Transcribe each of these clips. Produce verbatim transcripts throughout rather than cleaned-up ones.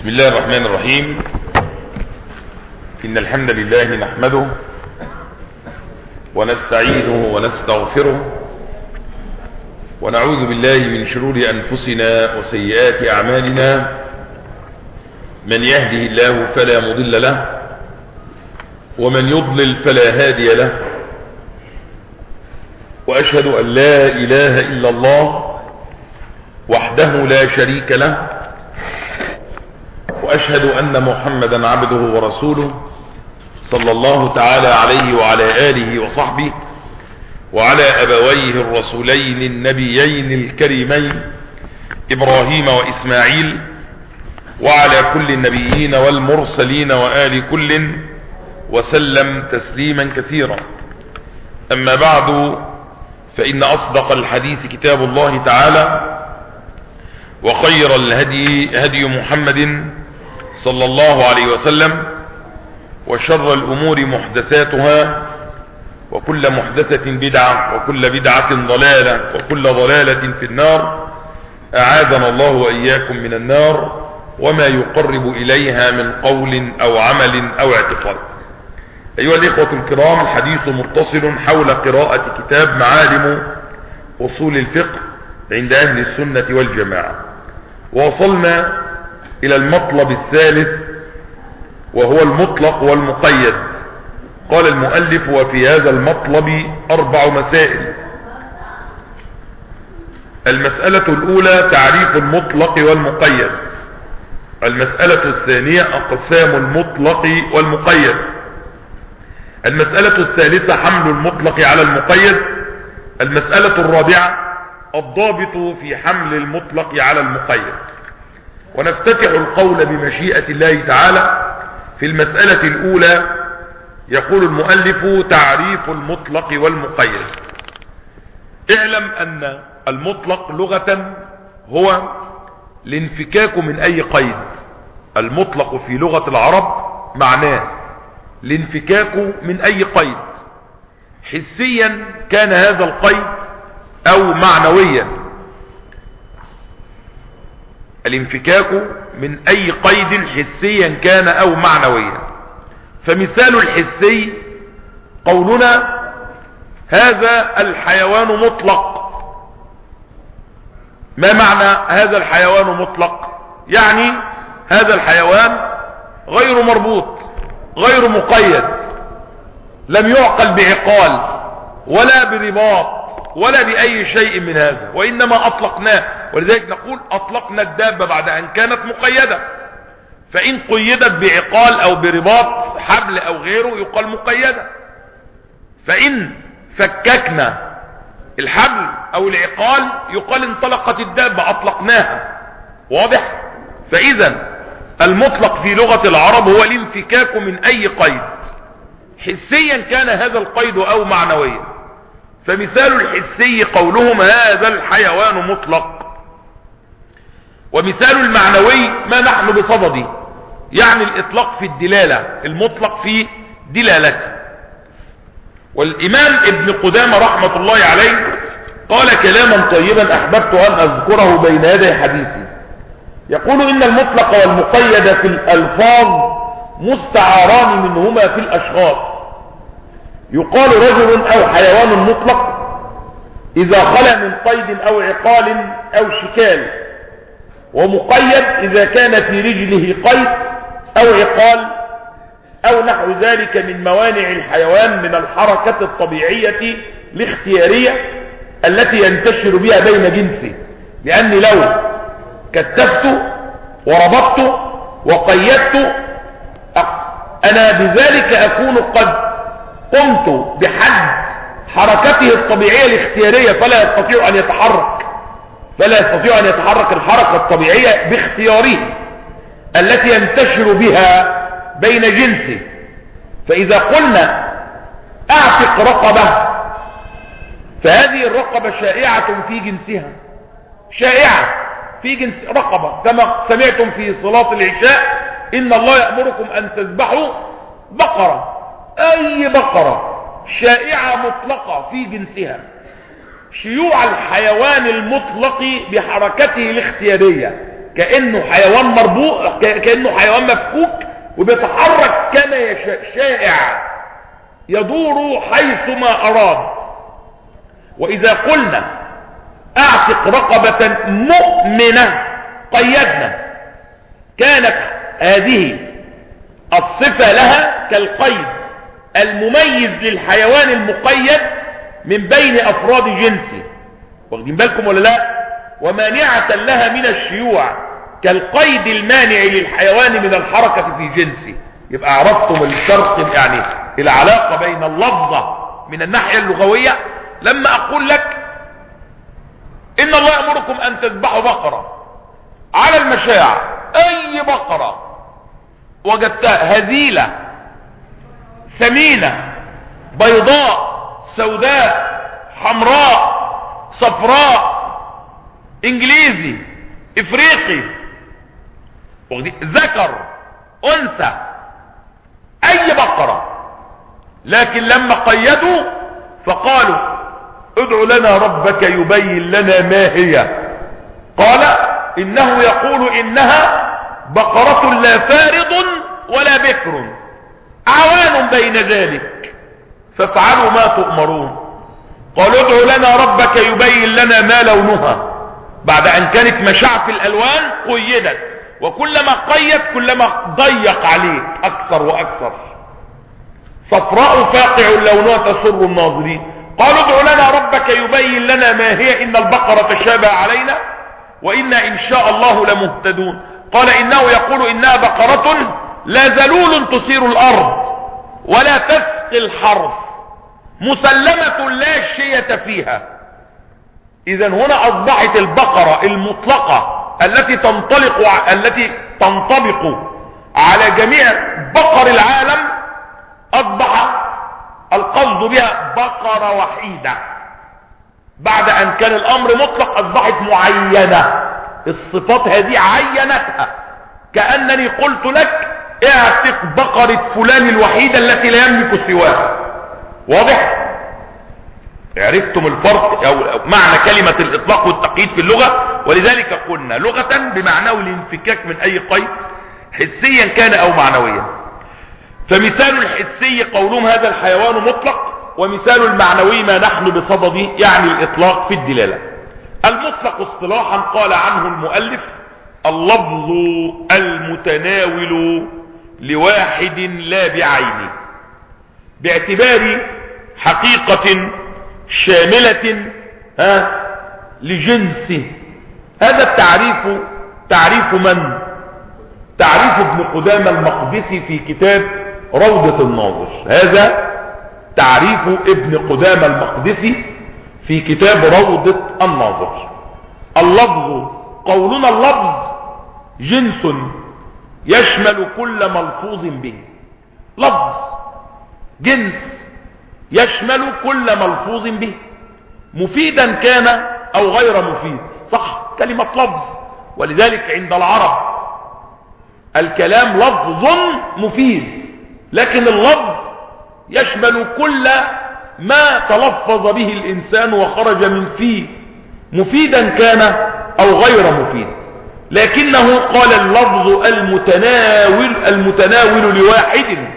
بسم الله الرحمن الرحيم. إن الحمد لله نحمده ونستعينه ونستغفره ونعوذ بالله من شرور أنفسنا وسيئات أعمالنا. من يهده الله فلا مضل له ومن يضلل فلا هادي له، وأشهد أن لا إله إلا الله وحده لا شريك له، وأشهد أن محمدا عبده ورسوله صلى الله تعالى عليه وعلى آله وصحبه وعلى أبويه الرسولين النبيين الكريمين إبراهيم وإسماعيل وعلى كل النبيين والمرسلين وآل كل وسلم تسليما كثيرا. أما بعد، فإن أصدق الحديث كتاب الله تعالى، وخير الهدي هدي محمد صلى الله عليه وسلم، وشر الأمور محدثاتها، وكل محدثة بدعة، وكل بدعة ضلالة، وكل ضلالة في النار. أعاذنا الله وإياكم من النار وما يقرب إليها من قول أو عمل أو اعتقاد. أيها الإخوة الكرام، الحديث متصل حول قراءة كتاب معالم أصول الفقه عند أهل السنة والجماعة، ووصلنا إلى المطلب الثالث وهو المطلق والمقيد. قال المؤلف: وفي هذا المطلب أربع مسائل. المسألة الأولى تعريف المطلق والمقيد. المسألة الثانية أقسام المطلق والمقيد. المسألة الثالثة حمل المطلق على المقيد. المسألة الرابعة الضابط في حمل المطلق على المقيد. ونفتتح القول بمشيئة الله تعالى في المسألة الأولى. يقول المؤلف: تعريف المطلق والمقيد. اعلم أن المطلق لغة هو الانفكاك من أي قيد. المطلق في لغة العرب معناه الانفكاك من أي قيد، حسيا كان هذا القيد أو معنويا. الانفكاك من أي قيد حسيا كان أو معنويا. فمثال الحسي قولنا: هذا الحيوان مطلق. ما معنى هذا الحيوان مطلق؟ يعني هذا الحيوان غير مربوط، غير مقيد، لم يعقل بعقال ولا برباط ولا بأي شيء من هذا، وإنما أطلقناه. ولذلك نقول أطلقنا الدابة بعد أن كانت مقيدة، فإن قيدت بعقال أو برباط حبل أو غيره يقال مقيدة. فإن فككنا الحبل أو العقال يقال انطلقت الدابة، أطلقناها. واضح؟ فإذا المطلق في لغة العرب هو الانفكاك من أي قيد، حسيا كان هذا القيد أو معنويا. فمثال الحسي قولهم: هذا الحيوان مطلق. ومثال المعنوي ما نحن بصدده، يعني الإطلاق في الدلالة، المطلق في دلالته. والإمام ابن قدامة رحمة الله عليه قال كلاما طيبا أحببت أن أذكره بين يدي حديثي. يقول: إن المطلق والمقيد في الألفاظ مستعاران منهما في الأشخاص. يقال رجل أو حيوان مطلق إذا خلا من قيد أو عقال أو شكال، ومقيد إذا كان في رجله قيد أو عقال أو نحو ذلك من موانع الحيوان من الحركة الطبيعية الاختيارية التي ينتشر بها بين جنسه. لأني لو كتفت وربطت وقيدت أنا بذلك أكون قد قمت بحد حركته الطبيعية الاختيارية، فلا يستطيع أن يتحرك فلا يستطيع أن يتحرك الحركة الطبيعية باختياره التي ينتشر بها بين جنسه. فإذا قلنا أعتق رقبة، فهذه الرقبة شائعة في جنسها، شائعة في جنس رقبة، كما سمعتم في صلاة العشاء: إن الله يأمركم أن تذبحوا بقرة. أي بقرة شائعة مطلقة في جنسها. شيوع الحيوان المطلق بحركته الاختيارية كأنه حيوان مربوط، كأنه حيوان مفكوك وبيتحرك كما يشاء، شائع يدور حيثما أراد. وإذا قلنا اعتق رقبة مؤمنة قيدنا، كانت هذه الصفة لها كالقيد المميز للحيوان المقيد من بين أفراد جنسه، واخدين بالكم ولا لا؟ ومانعة لها من الشيوع كالقيد المانع للحيوان من الحركة في جنسه. يبقى عرفتم الفرق، يعني العلاقة بين اللفظة من الناحية اللغوية. لما أقول لك إن الله يأمركم أن تذبحوا بقرة على المشاع، أي بقرة وجدتها هزيلة ثمينة بيضاء سوداء حمراء صفراء انجليزي افريقي ذكر انثى، اي بقرة. لكن لما قيدوا فقالوا ادعوا لنا ربك يبين لنا ما هي، قال انه يقول انها بقرة لا فارض ولا بكر عوان بين ذلك فافعلوا ما تؤمرون. قالوا ادعوا لنا ربك يبين لنا ما لونها، بعد ان كانت مشاع في الالوان قيدت، وكلما قيد كلما ضيق عليك اكثر واكثر. صفراء فاقع لونها تسر الناظرين. قالوا ادعوا لنا ربك يبين لنا ما هي ان البقرة تشابه علينا وإنا إن شاء الله لمهتدون. قال إنه يقول إنها بقرة لا ذلول تثير الأرض ولا تسقي الحرث مسلمة لا شية فيها. إذن هنا أصبحت البقرة المطلقة التي تنطلق التي تنطبق على جميع بقر العالم أصبح القصد بها بقرة وحيدة. بعد أن كان الأمر مطلق أصبحت معينة، الصفات هذه عينتها، كأنني قلت لك اعتق بقرة فلان الوحيدة التي لا يملك سواها. واضح؟ عرفتم الفرق أو معنى كلمة الإطلاق والتقييد في اللغة؟ ولذلك قلنا لغة بمعناه الانفكاك من أي قيد حسيا كان أو معنويا. فمثال الحسي قولهم هذا الحيوان مطلق، ومثال المعنوي ما نحن بصدده يعني الإطلاق في الدلالة. المطلق اصطلاحا قال عنه المؤلف اللفظ المتناول لواحد لا بعينه باعتبار حقيقة شاملة ها لجنسه. هذا التعريف تعريف من؟ تعريف ابن قدامة المقدسي في كتاب روضة الناظر. هذا تعريف ابن قدامة المقدسي في كتاب روضة الناظر. اللفظ قولنا اللفظ جنس يشمل كل ملفوظ به. لفظ جنس يشمل كل ملفوظ به مفيدا كان او غير مفيد. صح، كلمة لفظ. ولذلك عند العرب الكلام لفظ مفيد، لكن اللفظ يشمل كل ما تلفظ به الإنسان وخرج من فيه مفيدا كان أو غير مفيد. لكنه قال اللفظ المتناول المتناول لواحد،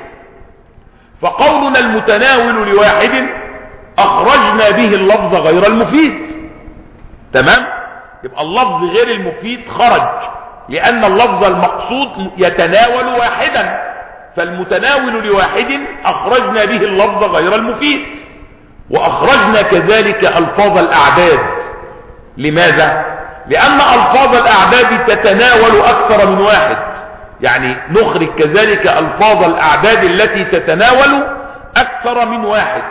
فقولنا المتناول لواحد أخرجنا به اللفظ غير المفيد. تمام؟ يبقى اللفظ غير المفيد خرج، لأن اللفظ المقصود يتناول واحدا، فالمتناول لواحد أخرجنا به اللفظ غير المفيد. وأخرجنا كذلك ألفاظ الأعداد. لماذا؟ لأن ألفاظ الأعداد تتناول أكثر من واحد، يعني نخرج كذلك ألفاظ الأعداد التي تتناول أكثر من واحد.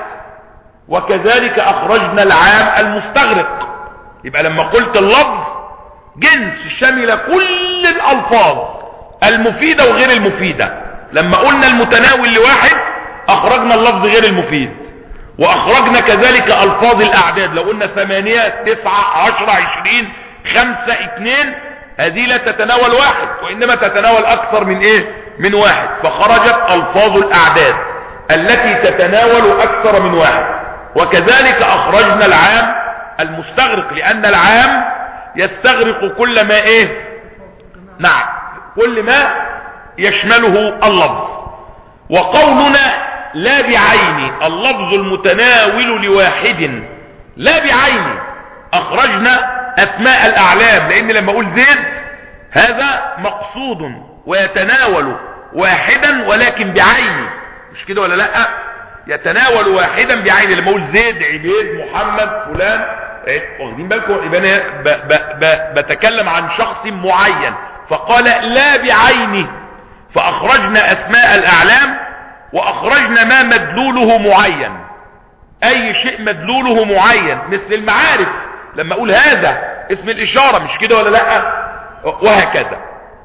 وكذلك أخرجنا العام المستغرق. يبقى لما قلت اللفظ جنس شمل كل الألفاظ المفيدة وغير المفيدة. لما قلنا المتناول لواحد أخرجنا اللفظ غير المفيد، وأخرجنا كذلك ألفاظ الأعداد. لو قلنا ثمانية تسعة عشرة عشرين خمسة اثنين، هذه لا تتناول واحد وإنما تتناول أكثر من إيه؟ من واحد. فخرجت ألفاظ الأعداد التي تتناول أكثر من واحد. وكذلك أخرجنا العام المستغرق، لأن العام يستغرق كل ما إيه؟ نعم كل ما يشمله اللفظ. وقولنا لا بعين اللفظ المتناول لواحد لا بعين اخرجنا اسماء الاعلام، لان لما اقول زيد هذا مقصود ويتناول واحدا ولكن بعينه، مش كده ولا لا؟ يتناول واحدا بعينه. لما اقول زيد عبيد محمد فلان، واخدين بالكم؟ يبقى انا بتكلم عن شخص معين، فقال لا بعينه فاخرجنا اسماء الاعلام واخرجنا ما مدلوله معين، اي شيء مدلوله معين مثل المعارف لما اقول هذا اسم الاشارة، مش كده ولا لا؟ وهكذا.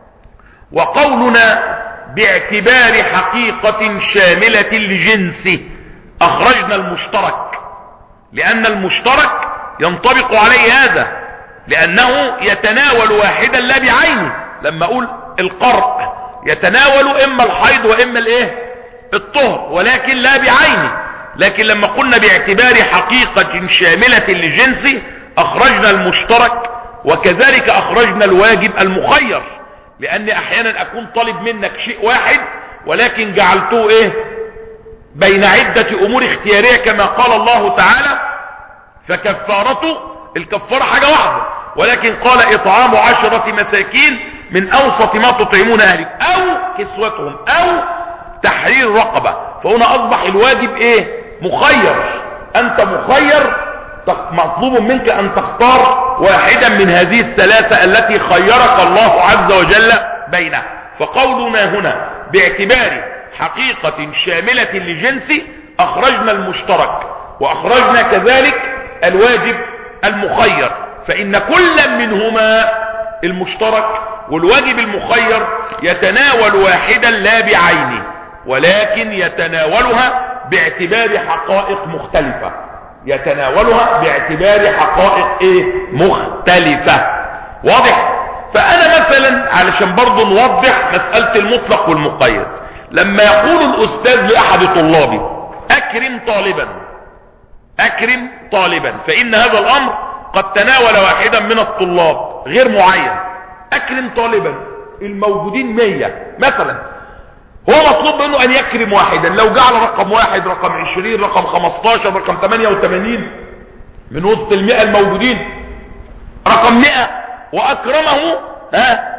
وقولنا باعتبار حقيقة شاملة لجنسه اخرجنا المشترك، لان المشترك ينطبق عليه هذا، لانه يتناول واحدا لا بعينه. لما اقول القرء يتناول اما الحيض واما الايه الطهر، ولكن لا بعينه. لكن لما قلنا باعتبار حقيقة شاملة لجنسه اخرجنا المشترك، وكذلك اخرجنا الواجب المخير، لان احيانا اكون طالب منك شيء واحد ولكن جعلته ايه بين عدة امور اختيارية كما قال الله تعالى فكفارته الكفارة حاجة واحدة، ولكن قال اطعام عشرة مساكين من اوسط ما تطعمون اهلك او كسوتهم او تحرير رقبة. فهنا اصبح الواجب ايه مخير، انت مخير، مطلوب منك ان تختار واحدا من هذه الثلاثة التي خيرك الله عز وجل بينها. فقولنا هنا باعتبار حقيقة شاملة لجنس اخرجنا المشترك واخرجنا كذلك الواجب المخير، فان كل منهما المشترك والواجب المخير يتناول واحدا لا بعينه، ولكن يتناولها باعتبار حقائق مختلفة، يتناولها باعتبار حقائق ايه مختلفة. واضح؟ فانا مثلا علشان برضو نوضح مسألة المطلق والمقيد، لما يقول الاستاذ لاحد طلابي اكرم طالبا اكرم طالبا، فان هذا الامر قد تناول واحدا من الطلاب غير معين. اكرم طالبا الموجودين مية مثلا، هو مطلوب منه ان يكرم واحدا، لو جعل رقم واحد رقم عشرين رقم خمستاشر رقم تمانية وتمانين من وسط المئة الموجودين رقم مئة واكرمه، ها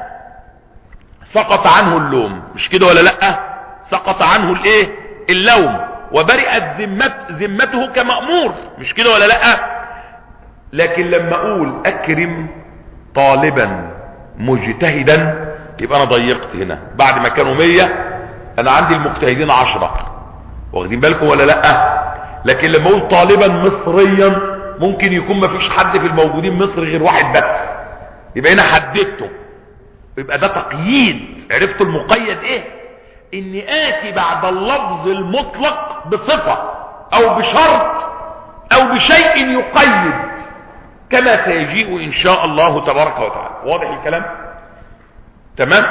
سقط عنه اللوم، مش كده ولا لا؟ سقط عنه الايه اللوم، وبرئت ذمت ذمته كمأمور، مش كده ولا لا؟ لكن لما اقول اكرم طالبا مجتهدا يبقى انا ضيقت هنا، بعد ما كانوا مية انا عندي المجتهدين عشرة، واخدين بالكم ولا لا؟ لكن لما اقول طالبا مصريا ممكن يكون ما فيش حد في الموجودين مصري غير واحد بس، يبقى هنا حددته، يبقى ده تقييد. عرفتوا المقيد ايه؟ اني اتي بعد اللفظ المطلق بصفة او بشرط او بشيء يقيد كما سيجيء ان شاء الله تبارك وتعالى. واضح الكلام؟ تمام.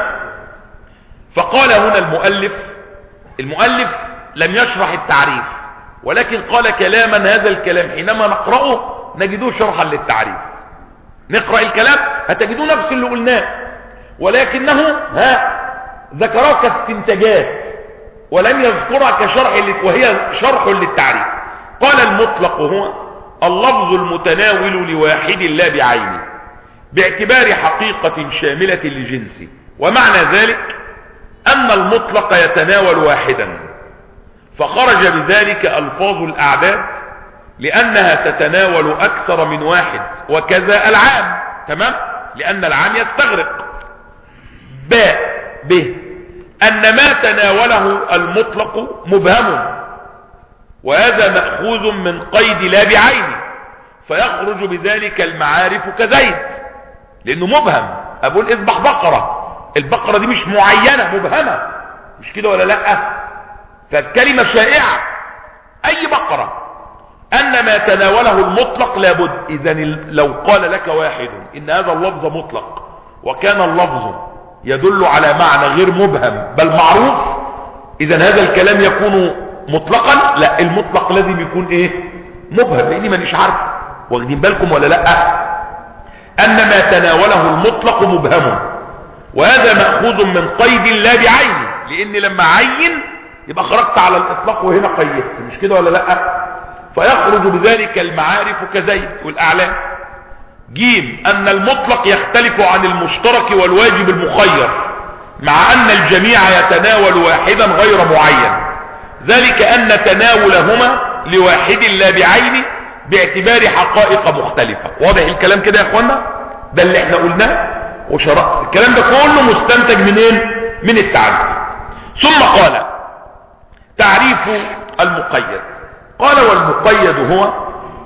فقال هنا المؤلف المؤلف لم يشرح التعريف، ولكن قال كلاما هذا الكلام حينما نقرأه نجدوه شرحا للتعريف. نقرأ الكلام هتجدوه نفس اللي قلناه، ولكنه ها ذكرها كاستنتاجات ولم يذكرها كشرح، وهي شرح للتعريف. قال المطلق هو اللفظ المتناول لواحد لا بعينه باعتبار حقيقة شاملة لجنسه، ومعنى ذلك أن المطلق يتناول واحدا، فخرج بذلك ألفاظ الأعداد لأنها تتناول أكثر من واحد، وكذا العام، تمام، لأن العام يستغرق. باء به أن ما تناوله المطلق مبهم، وهذا مأخوذ من قيد لا بعينه، فيخرج بذلك المعارف كزيد، لأنه مبهم. أقول اذبح بقرة، البقرة دي مش معينة، مبهمة، مش كده ولا لا؟ فالكلمة شائعة، أي بقرة. أن ما تناوله المطلق لابد. إذن لو قال لك واحد إن هذا اللفظ مطلق وكان اللفظ يدل على معنى غير مبهم بل معروف، إذن هذا الكلام يكون مطلقا؟ لا، المطلق لازم يكون ايه مبهم، لاني مانيش عارف. واخدين بالكم ولا لا؟ ان ما تناوله المطلق مبهم وهذا مأخوذ من قيد لا بعين، لان لما عين يبقى خرجت على الاطلاق وهنا قيدت، مش كده ولا لا؟ فيخرج بذلك المعارف كزيد والاعلام. جيم ان المطلق يختلف عن المشترك والواجب المخير، مع ان الجميع يتناول واحدا غير معين، ذلك ان تناولهما لواحد لا بعين باعتبار حقائق مختلفة. واضح الكلام كده يا اخوانا؟ ده اللي احنا قلناه وشرحت الكلام ده كله مستنتج منين؟ من التعريف. ثم قال تعريف المقيد. قال والمقيد هو،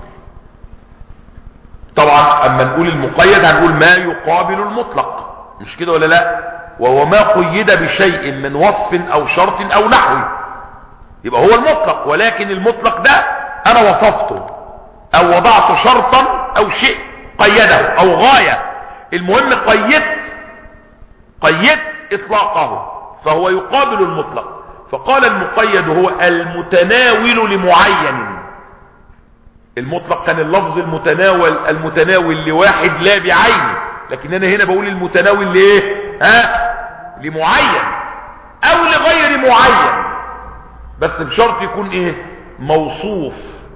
طبعا اما نقول المقيد هنقول ما يقابل المطلق، مش كده ولا لا؟ وهو ما قيد بشيء من وصف او شرط او نحو، يبقى هو المطلق. ولكن المطلق ده انا وصفته او وضعت شرطا او شيء قيده او غاية، المهم قيدت قيدت اطلاقه، فهو يقابل المطلق. فقال المقيد هو المتناول لمعين. المطلق كان اللفظ المتناول المتناول لواحد لا بعينه، لكن انا هنا بقول المتناول لايه؟ ها؟ لمعين او لغير معين، بس بشرط يكون ايه؟ موصوف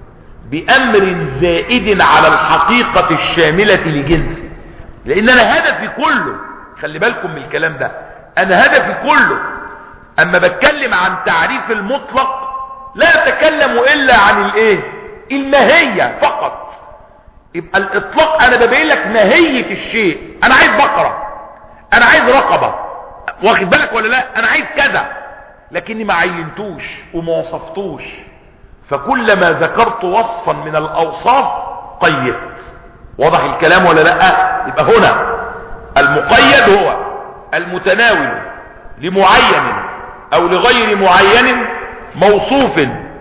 بامر زائد على الحقيقة الشاملة لجنسه. لان انا هدفي كله، خلي بالكم من الكلام ده، انا هدفي كله اما بتكلم عن تعريف المطلق لا اتكلم الا عن الايه؟ الماهية فقط. يبقى الاطلاق انا ببين لك ماهية الشيء، انا عايز بقرة، انا عايز رقبة، واخد بالك ولا لا؟ انا عايز كذا، لكني ما عينتوش وما وصفتوش. فكلما ذكرت وصفا من الاوصاف قيدت. واضح الكلام ولا لا؟ يبقى هنا المقيد هو المتناول لمعين او لغير معين موصوف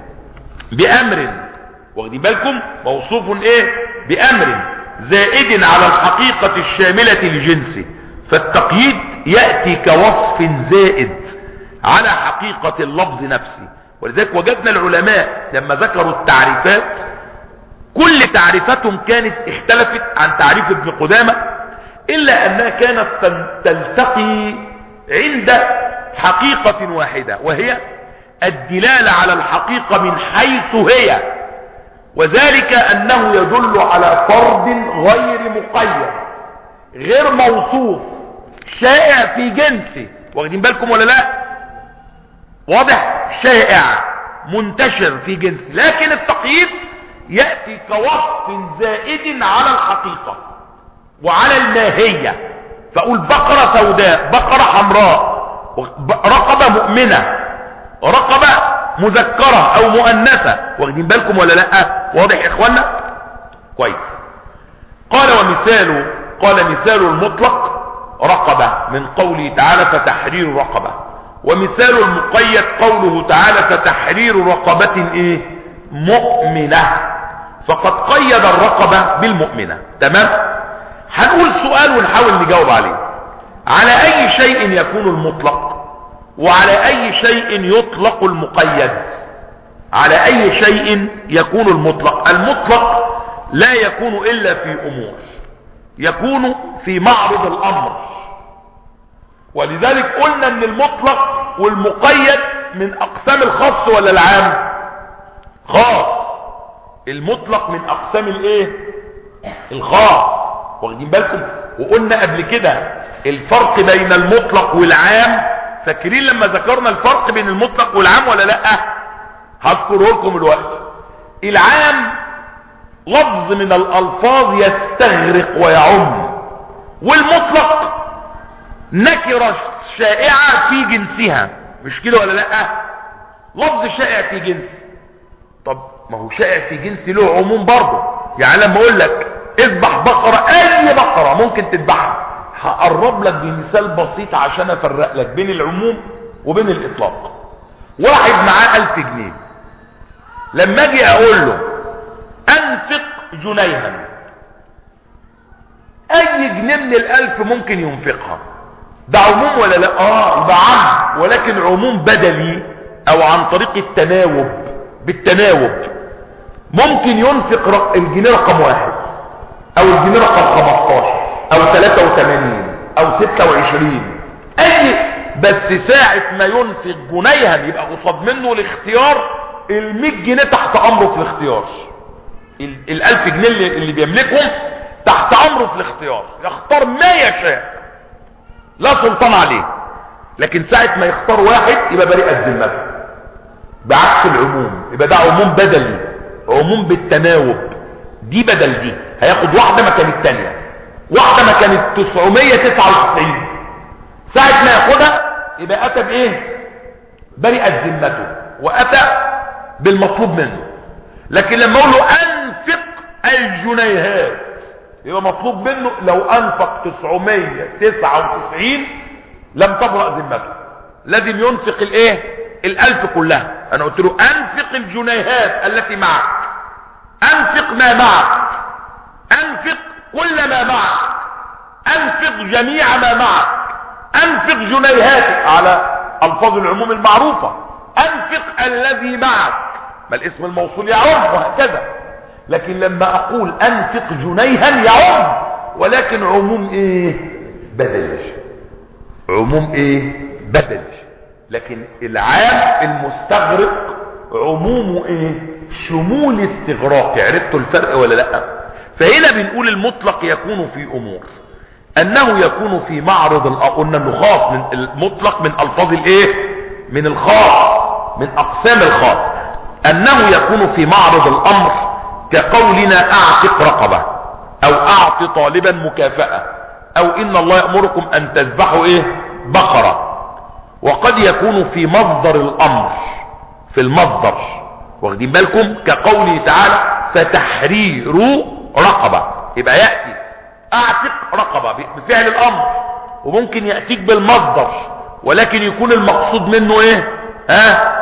بامر، واخدين بالكم؟ موصوف ايه؟ بامر زائد على الحقيقة الشاملة لجنسه. فالتقييد يأتي كوصف زائد على حقيقة اللفظ نفسه. ولذلك وجدنا العلماء لما ذكروا التعريفات كل تعريفاتهم كانت اختلفت عن تعريف ابن قدامة، الا انها كانت تلتقي عند حقيقة واحدة، وهي الدلالة على الحقيقة من حيث هي، وذلك انه يدل على فرد غير مقيد غير موصوف شائع في جنسه. واخدين بالكم ولا لا؟ واضح؟ شائع منتشر في جنسه. لكن التقييد يأتي كوصف زائد على الحقيقة وعلى الماهية. فأقول بقرة سوداء، بقرة حمراء، رقبة مؤمنة، رقبة مذكرة او مؤنثة. واخدين بالكم ولا لا؟ واضح يا اخوانا؟ كويس. قال ومثال قال مثال المطلق رقبة من قوله تعالى فتحرير رقبة، ومثال المقيد قوله تعالى فتحرير رقبة ايه؟ مؤمنة. فقد قيد الرقبة بالمؤمنة. تمام؟ هنقول سؤال ونحاول نجاوب عليه. على اي شيء يكون المطلق وعلى اي شيء يطلق المقيد؟ على اي شيء يكون المطلق؟ المطلق لا يكون الا في امور، يكون في معرض الامر. ولذلك قلنا ان المطلق والمقيد من اقسام الخاص ولا العام؟ خاص. المطلق من اقسام الايه؟ الخاص. واخدين بالكم؟ وقلنا قبل كده الفرق بين المطلق والعام. فاكرين لما ذكرنا الفرق بين المطلق والعام ولا لا؟ هذكره لكم الوقت. العام لفظ من الالفاظ يستغرق ويعم، والمطلق نكرة شائعة في جنسها، مش كده ولا لا؟ لفظ شائع في جنسه. طب ما هو شائع في جنسي له عموم برضه. يعني لما اقول لك اذبح بقرة، اي بقرة ممكن تذبحها. هقرب لك بمثال بسيط عشان افرق لك بين العموم وبين الاطلاق. واحد معاه الف جنيه، لما اجي اقول له انفق جنيها، اي جنيه من الالف ممكن ينفقها. ده عموم ولا لا؟ اه ده عام، ولكن عموم بدلي او عن طريق التناوب. بالتناوب ممكن ينفق الجنيه رقم واحد او الجنيه رقم خمستاشر او تلاتة وتمانين او ستة وعشرين اي بس ساعة ما ينفق جنيها يبقى قصاد منه الاختيار المية جنيه تحت امره في الاختيار، الالف جنيه اللي, اللي بيملكهم تحت امره في الاختيار، يختار ما يشاء لا سلطان عليه. لكن ساعة ما يختار واحد يبقى بريء الذمة، بعكس العموم يبقى ده عموم بدلي، عموم بالتناوب، دي بدل دي، هياخد واحدة مكان التانية، واحدة مكان التسعمية تسعة وتسعين، ساعة ما ياخدها يبقى اتى بايه؟ برئت ذمته واتى بالمطلوب منه. لكن لما اقول له انفق الجنيهات يبقى مطلوب منه لو انفق تسعمية تسعة وتسعين لم تبرأ ذمته، لازم ينفق الايه؟ الالف كلها. انا قلت له انفق الجنيهات التي معك، انفق ما معك، انفق كل ما معك، انفق جميع ما معك، انفق جنيهاتك على الفاظ العموم المعروفة، انفق الذي معك، ما الاسم الموصول يعم وهكذا. لكن لما اقول انفق جنيها يعم، ولكن عموم ايه؟ بدل، عموم ايه؟ بدل. لكن العام المستغرق عمومه ايه؟ شمول استغراق. عرفتوا الفرق ولا لا؟ فهنا بنقول المطلق يكون في امور، انه يكون في معرض، قلنا انه خاص، من المطلق من الفاظ الايه؟ من الخاص، من اقسام الخاص، انه يكون في معرض الامر كقولنا اعتق رقبة، او اعط طالبا مكافأة، او ان الله يأمركم ان تذبحوا ايه؟ بقرة. وقد يكون في مصدر الامر، في المصدر، واخدين بالكم؟ كقوله تعالى فتحرير رقبة، يبقى يأتي اعتق رقبة بفعل الامر، وممكن يأتيك بالمصدر ولكن يكون المقصود منه ايه؟ ها؟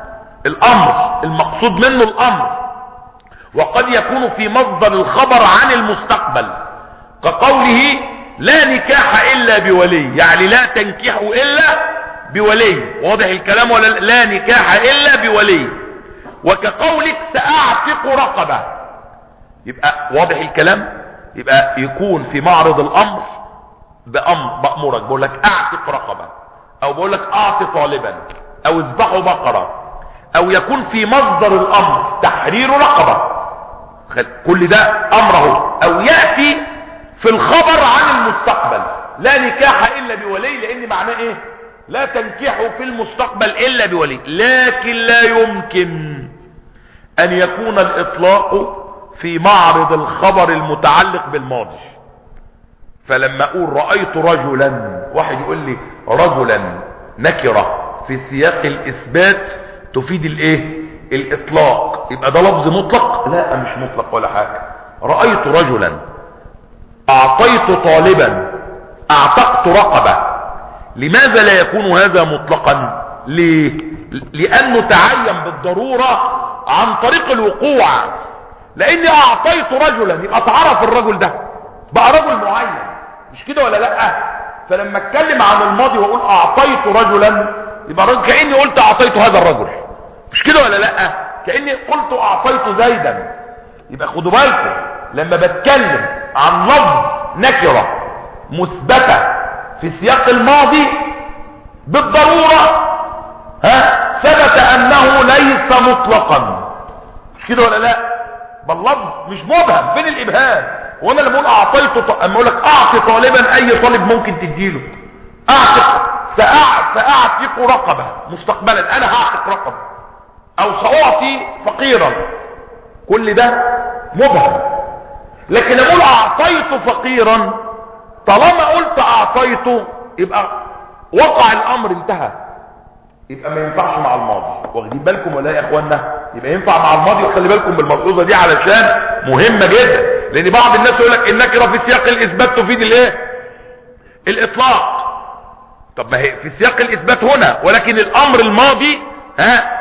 الامر، المقصود منه الامر. وقد يكون في مصدر الخبر عن المستقبل، كقوله لا نكاح الا بولي، يعني لا تنكحوا الا بولي. واضح الكلام ولا لا نكاح الا بولي. وكقولك ساعتق رقبة، يبقى واضح الكلام، يبقى يكون في معرض الامر بامر، بأمرك بقول لك اعتق رقبة، او بقول لك اعط طالبا، او اذبحوا بقرة، او يكون في مصدر الامر تحرير رقبة، كل ده امره. او يأتي في الخبر عن المستقبل لا نكاح الا بولي، لان معناه ايه؟ لا تنكحوا في المستقبل الا بولي. لكن لا يمكن ان يكون الاطلاق في معرض الخبر المتعلق بالماضي. فلما اقول رأيت رجلا، واحد يقول لي رجلا نكرة في سياق الاثبات تفيد الايه؟ الاطلاق، يبقى ده لفظ مطلق؟ لا مش مطلق ولا حاجة. رأيت رجلا، اعطيت طالبا، اعتقت رقبة. لماذا لا يكون هذا مطلقا؟ ليه؟ لانه تعين بالضرورة عن طريق الوقوع. لاني اعطيت رجلا يبقى تعرف الرجل ده بقى رجل معين، مش كده ولا لا؟ فلما اتكلم عن الماضي واقول اعطيت رجلا يبقى رجل، كأني قلت اعطيت هذا الرجل، مش كده ولا لا؟ كأني قلت اعطيت زيدا. يبقى خدوا بالكم لما بتكلم عن لفظ نكرة مثبتة في سياق الماضي بالضرورة ها ثبت انه ليس مطلقا، مش كده ولا لا؟ باللفظ مش مبهم. فين الابهام؟ وانا لما اقول اعطيته ط... اما اقول لك اعطي طالبا، اي طالب ممكن تديله. اعتق، سأع... ساعتق رقبة مستقبلا، انا هعتق رقبة، او ساعطي فقيرا، كل ده مبهم. لكن اقول اعطيت فقيرا، طالما قلت اعطيته يبقى وقع الامر، انتهى، يبقى ما ينفعش مع الماضي. واخدين بالكم ولا يا اخوانا؟ يبقى ينفع مع الماضي. وخلي بالكم بالملحوظه دي علشان مهمه جدا، لان بعض الناس يقول لك النكره في سياق الاثبات تفيد الايه؟ الاطلاق. طب ما هي في سياق الاثبات هنا، ولكن الامر الماضي ها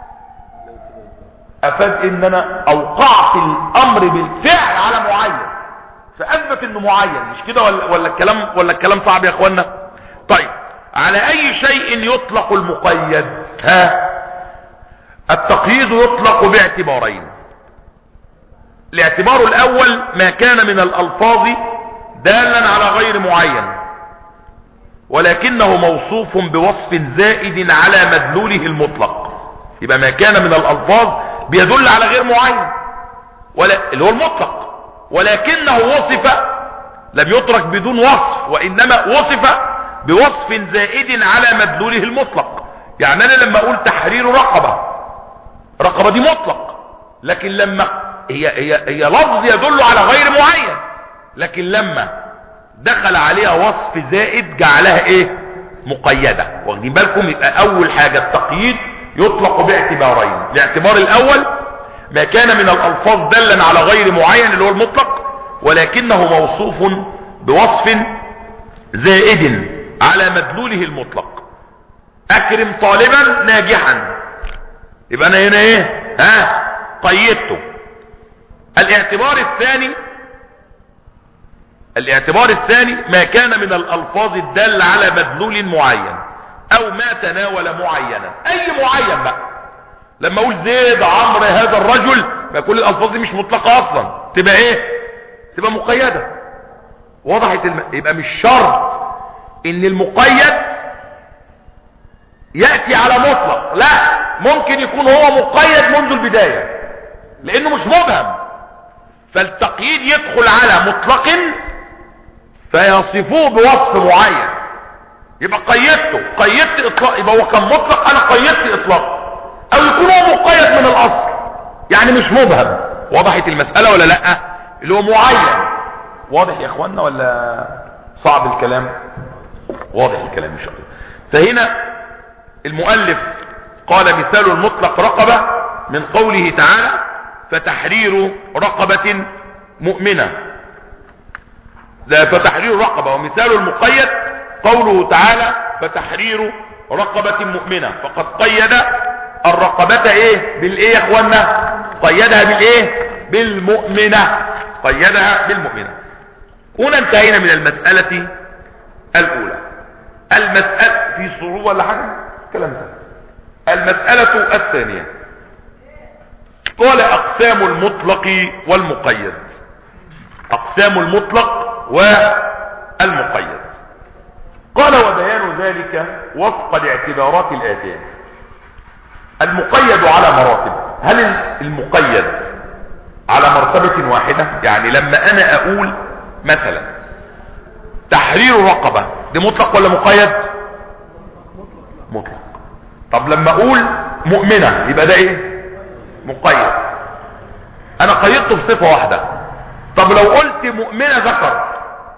افاد ان انا اوقعت الامر بالفعل على معين، فاثبت انه معين، مش كده ولا, ولا الكلام ولا الكلام صعب يا اخوانا؟ طيب على اي شيء يطلق المقيد؟ ها التقييد يطلق باعتبارين. الاعتبار الاول ما كان من الالفاظ دالا على غير معين، ولكنه موصوف بوصف زائد على مدلوله المطلق. يبقى ما كان من الألفاظ بيدل على غير معين ولا اللي هو المطلق، ولكنه وصف لم يترك بدون وصف، وإنما وصف بوصف زائد على مدلوله المطلق. يعني أنا لما أقول تحرير رقبة، رقبة دي مطلق، لكن لما هي, هي, هي لفظ يدل على غير معين، لكن لما دخل عليها وصف زائد جعلها ايه؟ مقيدة. واخدين بالكم؟ يبقى اول حاجة التقييد يطلق باعتبارين. الاعتبار الاول ما كان من الالفاظ دلا على غير معين اللي هو المطلق، ولكنه موصوف بوصف زائد على مدلوله المطلق. اكرم طالبا ناجحا، يبقى انا هنا ايه؟ ها قيدته. الاعتبار الثاني الاعتبار الثاني ما كان من الالفاظ الدالة على مدلول معين او ما تناول معينا. اي معين بقى، لما اقول زيد عمرو هذا الرجل، ما كل الالفاظ دي مش مطلقة اصلا، تبقى ايه؟ تبقى مقيدة. وضحت الم... يبقى مش شرط ان المقيد يأتي على مطلق، لا، ممكن يكون هو مقيد منذ البداية لانه مش مبهم، فالتقييد يدخل على مطلق فيصفوه بوصف معين، يبقى قيدته قيدت اطلاق، يبقى هو كان مطلق انا قيدت اطلاق، او يكون هو مقيد من الاصل يعني مش مبهم. وضحت المسألة ولا لا؟ اللي هو معين. واضح يا اخوانا ولا صعب الكلام؟ واضح الكلام ان شاء الله. فهنا المؤلف قال مثال المطلق رقبة من قوله تعالى فتحرير رقبة مؤمنة، فتحرير رقبة. ومثال المقيد قوله تعالى فتحرير رقبة مؤمنة، فقد قيد الرقبة ايه؟ بالايه يا اخوانا؟ قيدها بالايه؟ بالمؤمنة، قيدها بالمؤمنة. هنا انتهينا من المسألة الاولى. المسألة في صعوبة ولا حاجة؟ كلام سهل. المسألة الثانية قال اقسام المطلق والمقيد. اقسام المطلق والمقيد. قال وبيان ذلك وفق الاعتبارات الاتيه. المقيد على مراتب. هل المقيد على مرتبة واحدة؟ يعني لما انا اقول مثلا تحرير رقبة، دي مطلق ولا مقيد؟ مطلق. طب لما اقول مؤمنة يبقى ده ايه؟ مقيد. انا قيدته بصفة واحدة. طب لو قلت مؤمنة ذكر،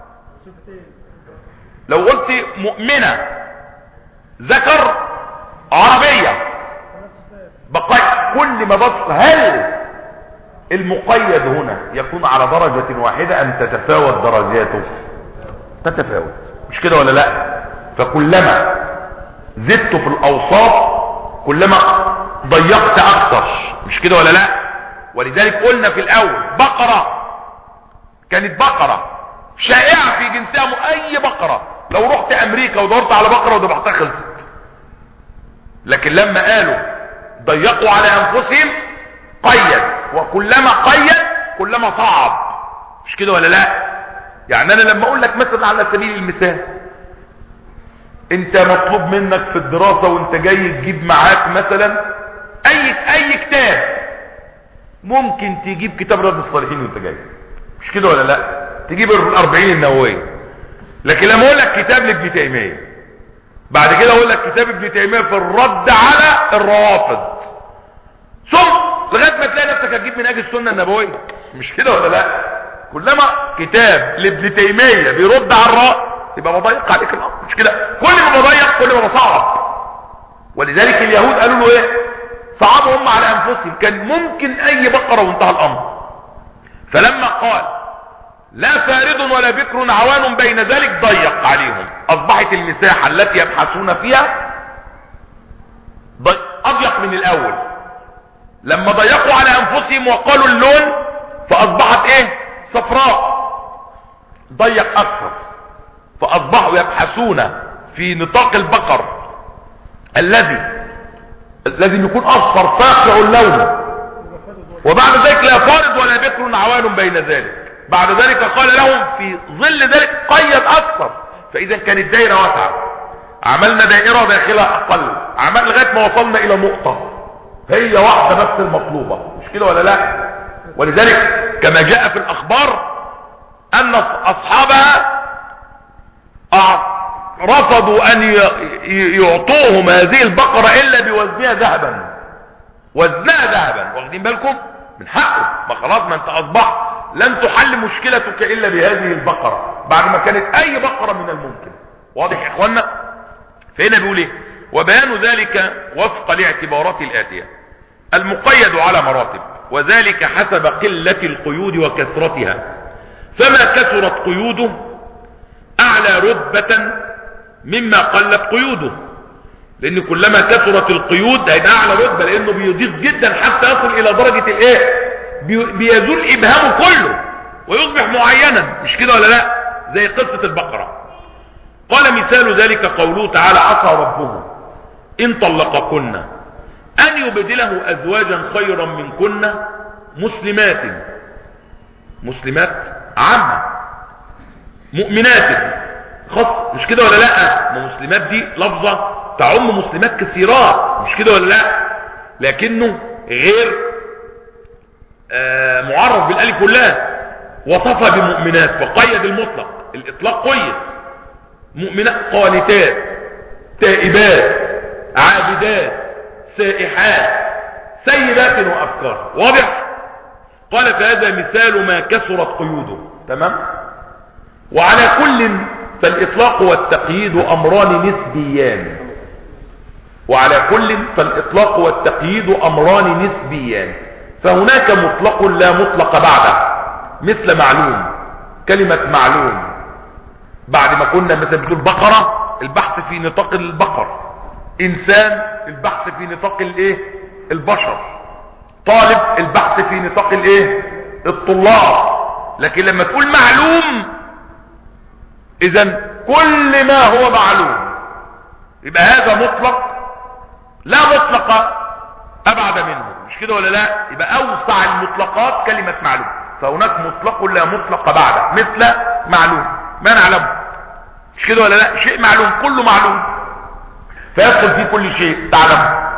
لو قلت مؤمنة ذكر عربية، بقى كل ما بص هل المقيد هنا يكون على درجة واحدة ام تتفاوت درجاته؟ تتفاوت، مش كده ولا لا؟ فكلما زدت في الاوصاف كلما ضيقت اكثر، مش كده ولا لا؟ ولذلك قلنا في الاول بقرة كانت بقرة شائعة في جنسها، اي بقرة لو رحت امريكا ودورت على بقرة وذبحتها خلصت. لكن لما قالوا ضيقوا على انفسهم قيد، وكلما قيد كلما صعب، مش كده ولا لا؟ يعني انا لما اقول لك مثلا على سبيل المثال انت مطلوب منك في الدراسة وانت جاي تجيب معاك مثلا اي اي كتاب، ممكن تجيب كتاب رياض الصالحين وانت جاي، مش كده ولا لا؟ تجيب الاربعين النووية. لكن لما اقول لك كتاب لابن تيمية، بعد كده اقول لك كتاب ابن تيمية في الرد على الروافض، ثم لغايه ما تلاقي نفسك هتجيب من اجل السنه النبويه، مش كده ولا لا؟ كلما كتاب لابن تيميه بيرد على الراء يبقى بضيق عليك الامر، مش كده؟ كل ما بضيق كل ما بصعب. ولذلك اليهود قالوا له ايه؟ صعبوا هم على انفسهم، كان ممكن اي بقره وانتهى الامر. فلما قال لا فارض ولا بكر عوان بين ذلك ضيق عليهم، اصبحت المساحه التي يبحثون فيها اضيق من الاول. لما ضيقوا على انفسهم وقالوا اللون فاصبحت ايه؟ صفراء، ضيق اكثر، فاصبحوا يبحثون في نطاق البقر الذي لازم يكون اصفر فاقع اللون، وبعد ذلك لا فارض ولا بكر عوان بين ذلك. بعد ذلك قال لهم في ظل ذلك قيد اكثر، فاذا كانت دايرة واسعة، عملنا دائرة داخلها اقل، عمل لغاية ما وصلنا الى نقطة هي واحدة بس المطلوبة، مش كده ولا لا؟ ولذلك كما جاء في الاخبار ان اصحابها رفضوا ان يعطوهم هذه البقرة الا بوزنها ذهبا، وزنها ذهبا، واخدين بالكم؟ من حقه، ما خلاص ما انت اصبحت لن تحل مشكلتك الا بهذه البقرة بعد ما كانت اي بقرة من الممكن. واضح يا اخوانا؟ فهنا بيقول ايه؟ وبيان ذلك وفق الاعتبارات الاتية: المقيد على مراتب، وذلك حسب قلة القيود وكثرتها، فما كثرت قيوده اعلى رتبة مما قلت قيوده، لان كلما كثرت القيود هيبقى اعلى رتبة، لانه بيضيق جدا حتى يصل الى درجة الايه؟ بيزول ابهامه كله ويصبح معينا، مش كده ولا لا؟ زي قصة البقرة. قال مثال ذلك قوله تعالى: عسى ربه ان طلقكن ان يبدله ازواجا خيرا منكن مسلمات، مسلمات عامة، مؤمنات خاص، مش كده ولا لا؟ ما مسلمات دي لفظة تعم مسلمات كثيرات، مش كده ولا لا؟ لكنه غير آه معرف بالالف واللام، وصفها بمؤمنات فقيد المطلق، الاطلاق قيد. مؤمنات قانتات تائبات عابدات سائحات سيدات وابكار. واضح؟ قال فهذا مثال ما كثرت قيوده. تمام؟ وعلى كل فالاطلاق والتقييد امران نسبيان، وعلى كل فالاطلاق والتقييد امران نسبيان، فهناك مطلق لا مطلق بعده، مثل معلوم. كلمة معلوم بعد ما كنا مثلا بتقول بقرة، البحث في نطاق البقر، انسان البحث في نطاق الايه؟ البشر، طالب البحث في نطاق الايه؟ الطلاب. لكن لما تقول معلوم اذا كل ما هو معلوم، يبقى هذا مطلق لا مطلق ابعد منه، مش كده ولا لا؟ يبقى اوسع المطلقات كلمة معلوم، فهناك مطلق لا مطلق بعده، مثل معلوم ما نعلمه، مش كده ولا لا؟ شيء معلوم كله معلوم فيدخل فيه كل شيء تعلمه.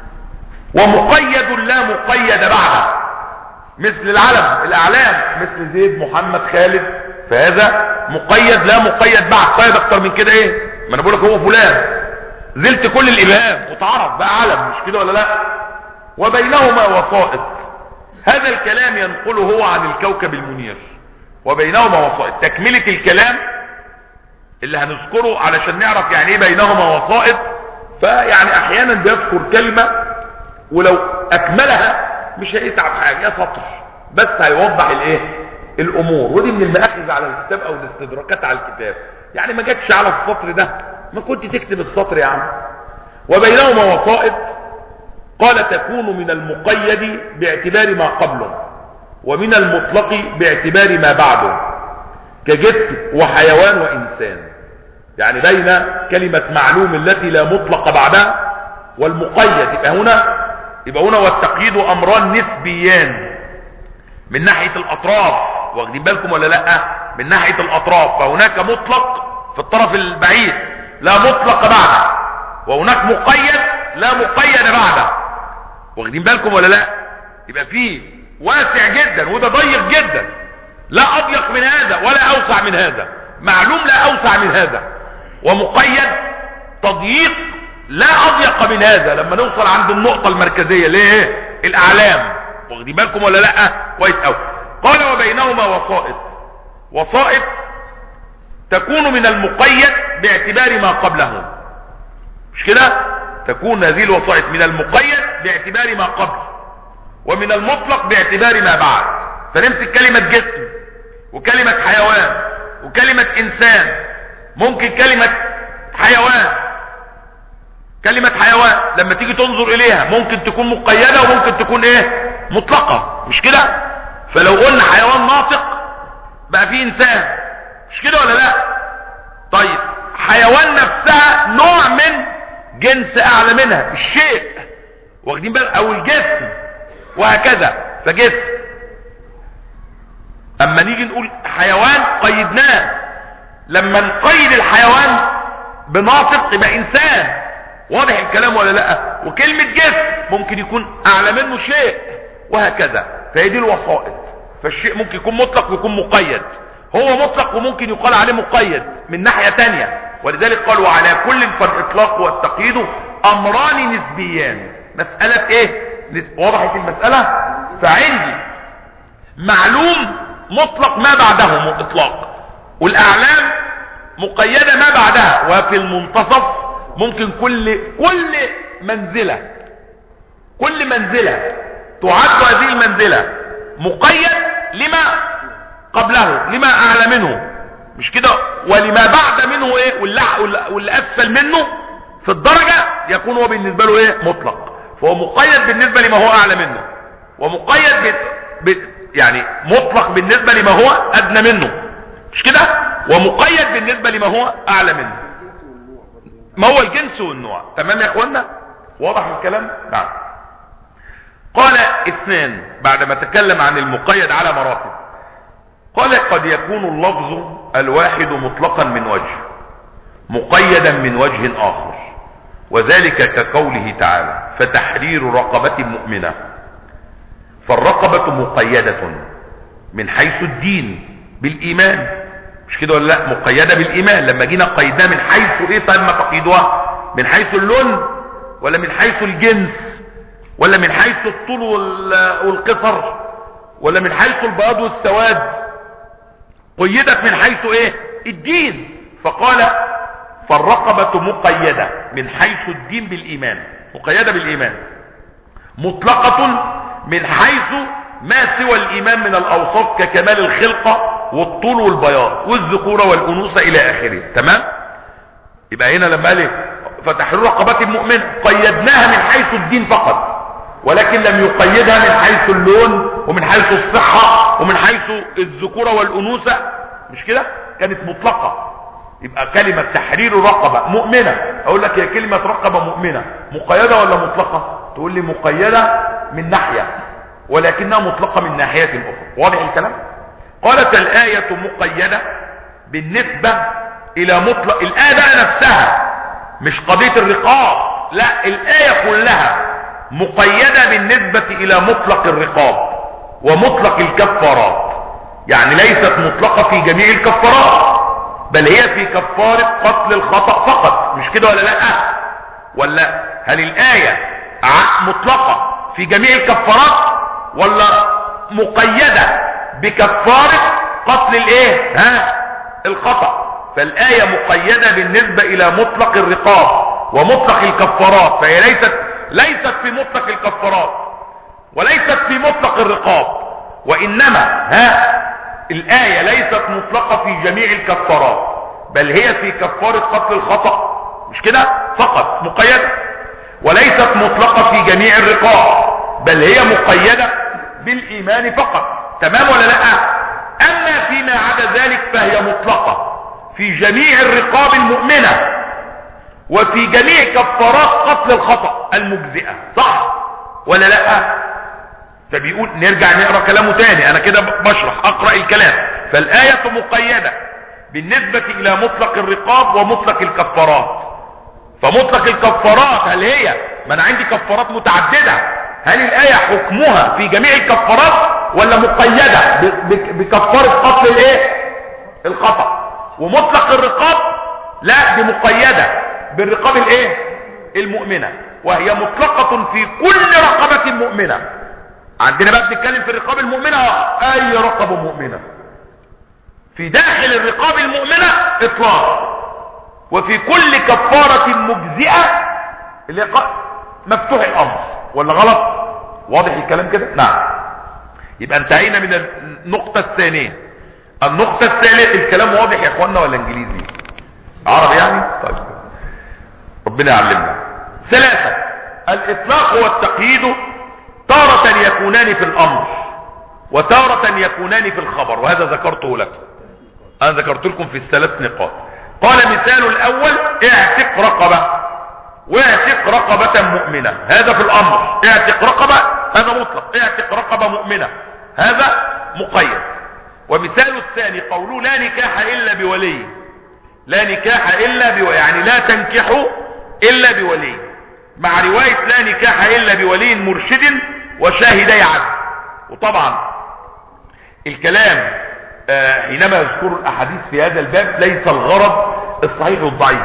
ومقيد لا مقيد بعده، مثل العلم الاعلام، مثل زيد محمد خالد، فهذا مقيد لا مقيد بعد. قيد اكتر من كده ايه؟ ما انا بقول لك هو فلان، زلت كل الابهام وتعرف بقى علم، مش كده ولا لا؟ وبينهما وسائط، هذا الكلام ينقله هو عن الكوكب المنير. وبينهما وسائط تكملة الكلام اللي هنذكره علشان نعرف يعني ايه بينهما وسائط. فيعني احيانا بيذكر كلمة ولو اكملها مش هيتعب حاجة، سطر بس هيوضح الايه؟ الامور. ودي من المآخذ على الكتاب او الاستدراكات على الكتاب، يعني ما جاتش على السطر ده، ما كنت تكتب السطر يا عم. وبينهما وسائط قال تكون من المقيد باعتبار ما قبله، ومن المطلق باعتبار ما بعده، كجسم وحيوان وإنسان. يعني بين كلمة معلوم التي لا مطلق بعدها والمقيد، يبقى هنا يبقى هنا والتقييد أمران نسبيان من ناحية الأطراف، واخدين بالكم ولا لا؟ من ناحية الأطراف، فهناك مطلق في الطرف البعيد لا مطلق بعده، وهناك مقيد لا مقيد بعده، واخدين بالكم ولا لا؟ يبقى فيه واسع جدا وده ضيق جدا، لا اضيق من هذا ولا اوسع من هذا، معلوم لا اوسع من هذا، ومقيد تضييق لا اضيق من هذا لما نوصل عند النقطة المركزية ليه؟ الاعلام، واخدين بالكم ولا لا؟ كويس قوي. قال وبينهما وسائط، وسائط تكون من المقيد باعتبار ما قبله، مش كده؟ تكون هذه الوسائط من المقيد باعتبار ما قبل، ومن المطلق باعتبار ما بعد. فنمسك كلمة جسم وكلمة حيوان وكلمة انسان، ممكن كلمة حيوان كلمة حيوان لما تيجي تنظر اليها ممكن تكون مقيدة وممكن تكون ايه؟ مطلقة، مش كده؟ فلو قلنا حيوان ناطق بقى فيه انسان، مش كده ولا لا؟ طيب حيوان نفسها نوع من جنس اعلى منها، الشيء، واخدين بالك؟ او الجسم، وهكذا. فجسم، اما نيجي نقول حيوان قيدناه لما نقيد الحيوان بناطق يبقى انسان. واضح الكلام ولا لا؟ وكلمة جسم ممكن يكون اعلى منه شيء وهكذا. فهي دي الوسائط. فالشيء ممكن يكون مطلق ويكون مقيد. هو مطلق وممكن يقال عليه مقيد من ناحية تانية. ولذلك قال وعلى كل فالاطلاق والتقييد امران نسبيان. مسألة ايه؟ وضحت المسألة. فعندي معلوم مطلق ما بعده اطلاق، والاعلام مقيدة ما بعدها، وفي المنتصف ممكن كل كل منزلة كل منزلة تعد هذه المنزلة مقيد لما قبله، لما اعلى منه، مش كده؟ ولما بعد منه ايه، واللي, واللي اسفل منه في الدرجة يكون هو بالنسبة له ايه؟ مطلق. فهو مقيد بالنسبة لما هو اعلى منه، ومقيد ب... ب... يعني مطلق بالنسبة لما هو ادنى منه، مش كده؟ ومقيد بالنسبة لما هو اعلى منه. ما هو الجنس والنوع. تمام يا اخوانا؟ واضح الكلام؟ نعم. قال اثنان بعد ما تكلم عن المقيد على مراتب، قال قد يكون اللفظ الواحد مطلقا من وجه مقيدا من وجه اخر، وذلك كقوله تعالى فتحرير رقبة مؤمنة. فالرقبة مقيدة من حيث الدين بالايمان، مش كده ولا لا؟ مقيدة بالايمان. لما جينا قيدناها من حيث ايه؟ طيب ما تقيدوها من حيث اللون ولا من حيث الجنس ولا من حيث الطول والقصر ولا من حيث البياض والسواد؟ قيدت من حيث ايه؟ الدين. فقال فالرقبة مقيدة من حيث الدين بالايمان، مقيدة بالايمان، مطلقة من حيث ما سوى الايمان من الاوصاف ككمال الخلقة والطول والبياض والذكورة والانوثة الى اخره. تمام؟ يبقى هنا لما قال فتحرير رقبة المؤمن قيدناها من حيث الدين فقط، ولكن لم يقيدها من حيث اللون ومن حيث الصحة ومن حيث الذكورة والانوثة، مش كده؟ كانت مطلقة. يبقى كلمة تحرير رقبة مؤمنة، اقول لك هي كلمة رقبة مؤمنة مقيدة ولا مطلقة؟ تقول لي مقيدة من ناحية ولكنها مطلقة من ناحية اخرى. واضح الكلام؟ قالت الآية مقيدة بالنسبة الى مطلق. الآية بقى نفسها مش قضية الرقاب، لا، الآية كلها مقيدة بالنسبة الى مطلق الرقاب ومطلق الكفارات. يعني ليست مطلقة في جميع الكفارات، بل هي في كفارة قتل الخطأ فقط، مش كده ولا لا؟ ولا هل الآية مطلقة في جميع الكفارات ولا مقيدة بكفارة قتل الايه؟ ها؟ الخطأ. فالآية مقيدة بالنسبة الى مطلق الرقاب ومطلق الكفارات، فهي ليست ليست في مطلق الكفارات وليست في مطلق الرقاب، وانما ها الآية ليست مطلقة في جميع الكفارات، بل هي في كفارة قتل الخطأ، مش كده؟ فقط مقيدة. وليست مطلقة في جميع الرقاب، بل هي مقيدة بالايمان فقط. تمام ولا لا؟ اما فيما عدا ذلك فهي مطلقة في جميع الرقاب المؤمنة وفي جميع كفارات قتل الخطأ المجزئة. صح ولا لا؟ فبيقول نرجع نقرأ كلامه تاني، انا كده بشرح اقرأ الكلام. فالآية مقيدة بالنسبة الى مطلق الرقاب ومطلق الكفارات. فمطلق الكفارات هل هي، ما انا عندي كفارات متعددة، هل الآية حكمها في جميع الكفارات ولا مقيدة بكفارة قتل الايه؟ الخطأ؟ ومطلق الرقاب لا، دي مقيدة بالرقاب الايه؟ المؤمنة، وهي مطلقة في كل رقبة مؤمنة. عندنا بقى بنتكلم في الرقاب المؤمنة، اي رقبة مؤمنة في داخل الرقاب المؤمنة اطلاق، وفي كل كفارة مجزئة اللي مفتوح الامر. ولا غلط؟ واضح الكلام كده؟ نعم. يبقى انتهينا من النقطة الثانية. النقطة الثالثة، الكلام واضح يا اخوانا ولا انجليزي؟ عربي يعني؟ طيب ربنا يعلمنا. ثلاثة، الاطلاق والتقييد تارة يكونان في الامر وتارة يكونان في الخبر، وهذا ذكرته لكم، انا ذكرت لكم في الثلاث نقاط. قال مثال الاول اعتق رقبة، واعتق رقبة مؤمنة، هذا في الامر. اعتق رقبة هذا مطلق، اعتق رقبة مؤمنة هذا مقيد. ومثال الثاني قوله لا نكاح الا بولي، لا نكاح الا بو... يعني لا تنكحوا الا بولي، مع رواية لا نكاح الا بولي مرشد وشاهدي عدل. وطبعا الكلام آه حينما يذكر الاحاديث في هذا الباب ليس الغرض الصحيح والضعيف،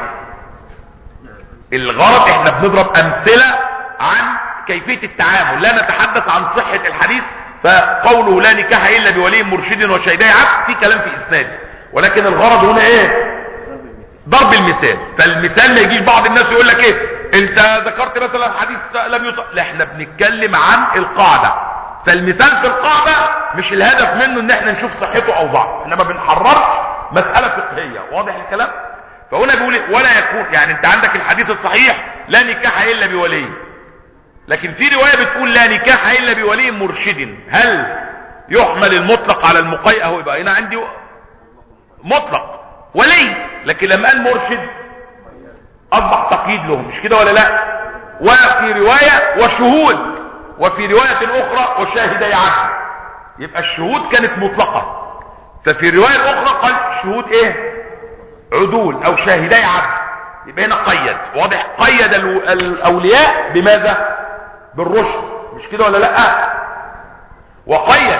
الغرض احنا بنضرب امثلة عن كيفية التعامل، لا نتحدث عن صحة الحديث. فقوله لا نكاح الا بولي مرشد وشاهدي عدل في كلام في اسناد، ولكن الغرض هنا ايه؟ ضرب المثال. فالمثال ما يجيش بعض الناس يقول لك ايه انت ذكرت مثلا حديث لم يصح، لا احنا بنتكلم عن القاعدة. فالمثال في القاعدة مش الهدف منه ان احنا نشوف صحته او ضعف، احنا ما بنحررش مسألة فقهية. واضح الكلام؟ فهنا بيقول ولا يكون، يعني انت عندك الحديث الصحيح لا نكاح الا بولي، لكن في رواية بتقول لا نكاح الا بولي مرشد. هل يحمل المطلق على المقيد؟ اهو يبقى هنا عندي مطلق ولي، لكن لما قال مرشد اصبح تقييد له، مش كده ولا لا؟ وفي رواية وشهود، وفي رواية اخرى وشاهدي عدل، يبقى الشهود كانت مطلقة. ففي الرواية الاخرى قال شهود ايه؟ عدول او شاهدي عدل، يبقى هنا قيد. واضح؟ قيد الاولياء بماذا؟ بالرشد، مش كده ولا لا؟ وقيد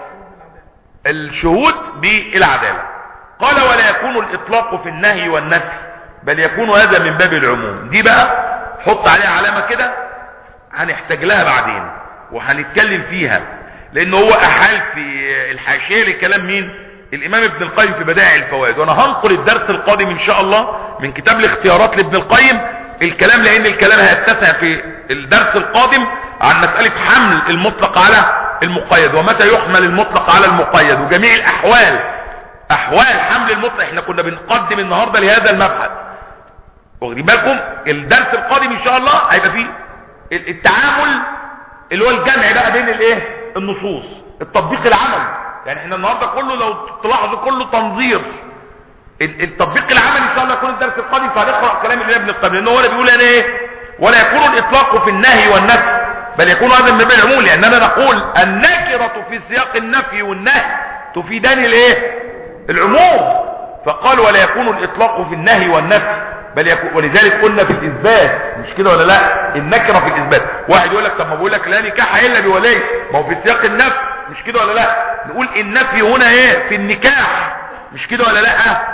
الشهود بالعدالة. قال ولا يكون الاطلاق في النهي والنفي، بل يكون هذا من باب العموم. دي بقى حط عليها علامة كده، هنحتاج لها بعدين وهنتكلم فيها، لان هو احال في الحاشية لكلام مين؟ الامام ابن القيم في بدائع الفوائد. وانا هنقل الدرس القادم ان شاء الله من كتاب الاختيارات لابن القيم الكلام، لان الكلام هيتسع في الدرس القادم عن مسألة حمل المطلق على المقيد، ومتى يحمل المطلق على المقيد، وجميع الاحوال، احوال حمل المطلق. احنا كنا بنقدم النهاردة لهذا المبحث، واخدين بالكم؟ الدرس القادم ان شاء الله هيبقى فيه التعامل اللي هو الجمع بقى بين الايه؟ النصوص، التطبيق العملي. يعني احنا النهاردة كله لو تلاحظوا كله تنظير، التطبيق العملي ان شاء الله يكون الدرس القادم. فهنقرأ كلام الامام ابن القيم، لانه هو اللي بيقول انا ايه؟ ولا يكون الاطلاق في النهي والنفي، بل يكون هذا من باب العموم، لاننا نقول النكرة في سياق النفي والنهي تفيدان الايه؟ العموم. فقال ولا يكون الاطلاق في النهي والنفي بل يكون، ولذلك قلنا في الاثبات، مش كده ولا لا؟ النكرة في الاثبات. واحد يقول لك طب ما بقول لك لا نكاح الا بولي، ما هو في سياق النفي، مش كده ولا لا؟ نقول النفي هنا ايه؟ في النكاح، مش كده ولا لا؟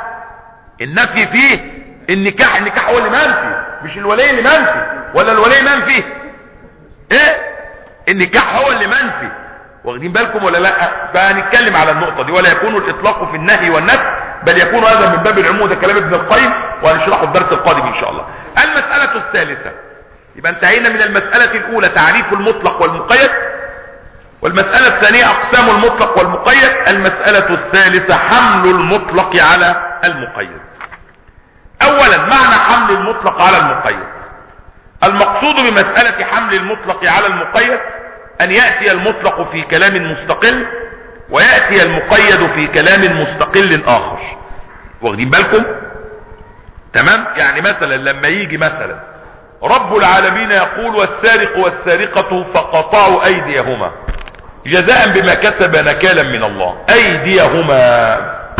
النفي فيه النكاح، النكاح هو اللي منفي، مش الولي اللي منفي، ولا الولي منفي؟ ايه؟ النكاح هو اللي منفي، واخدين بالكم ولا لا؟ فهنتكلم على النقطة دي. ولا يكون الاطلاق في النهي والنفي بل يكون هذا من باب العموم، ده كلام ابن القيم، وهنشرحه الدرس القادم ان شاء الله. المسألة الثالثة، يبقى انتهينا من المسألة الاولى تعريف المطلق والمقيد، والمسألة الثانية اقسام المطلق والمقيد. المسألة الثالثة حمل المطلق على المقيد. اولا معنى حمل المطلق على المقيد. المقصود بمسألة حمل المطلق على المقيد ان يأتي المطلق في كلام مستقل، ويأتي المقيد في كلام مستقل اخر، واخدين بالكم؟ تمام؟ يعني مثلا لما يجي مثلا رب العالمين يقول والسارق والسارقة فقطعوا ايديهما جزاء بما كسب نكالا من الله. ايديهما،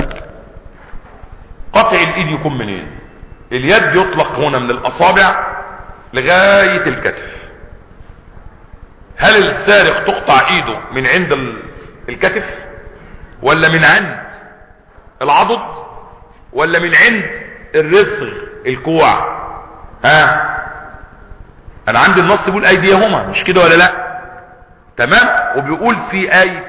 قطع الايد يكون منين؟ اليد يطلق هنا من الاصابع لغاية الكتف. هل السارق تقطع ايده من عند الكتف، ولا من عند العضد، ولا من عند الرسغ الكوع؟ ها، انا عندي النص بيقول ايديهما، مش كده ولا لا؟ تمام. وبيقول في آية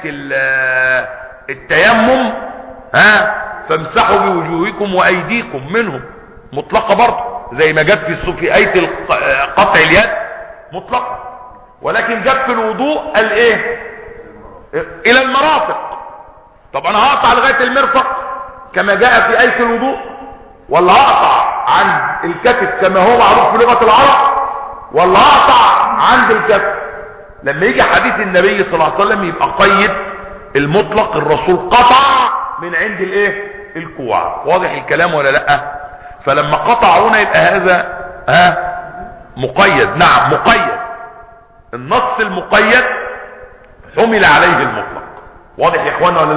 التيمم ها فامسحوا بوجوهكم وايديكم منهم، مطلقة برضه زي ما جت في في آية قطع اليد مطلقة، ولكن جت في الوضوء قال ايه؟ الى المرافق. طب انا هقطع لغاية المرفق كما جاء في آية الوضوء، ولا هقطع عند الكتف كما هو معروف في لغة العرب، ولا هقطع عند الكتف؟ لما يجي حديث النبي صلى الله عليه وسلم يبقى قيد المطلق، الرسول قطع من عند الايه؟ الكوع. واضح الكلام ولا لا؟ فلما قطع هنا يبقى هذا ها مقيد. نعم مقيد، النص المقيد حمل عليه المطلق. واضح يا اخوانا ولا لا؟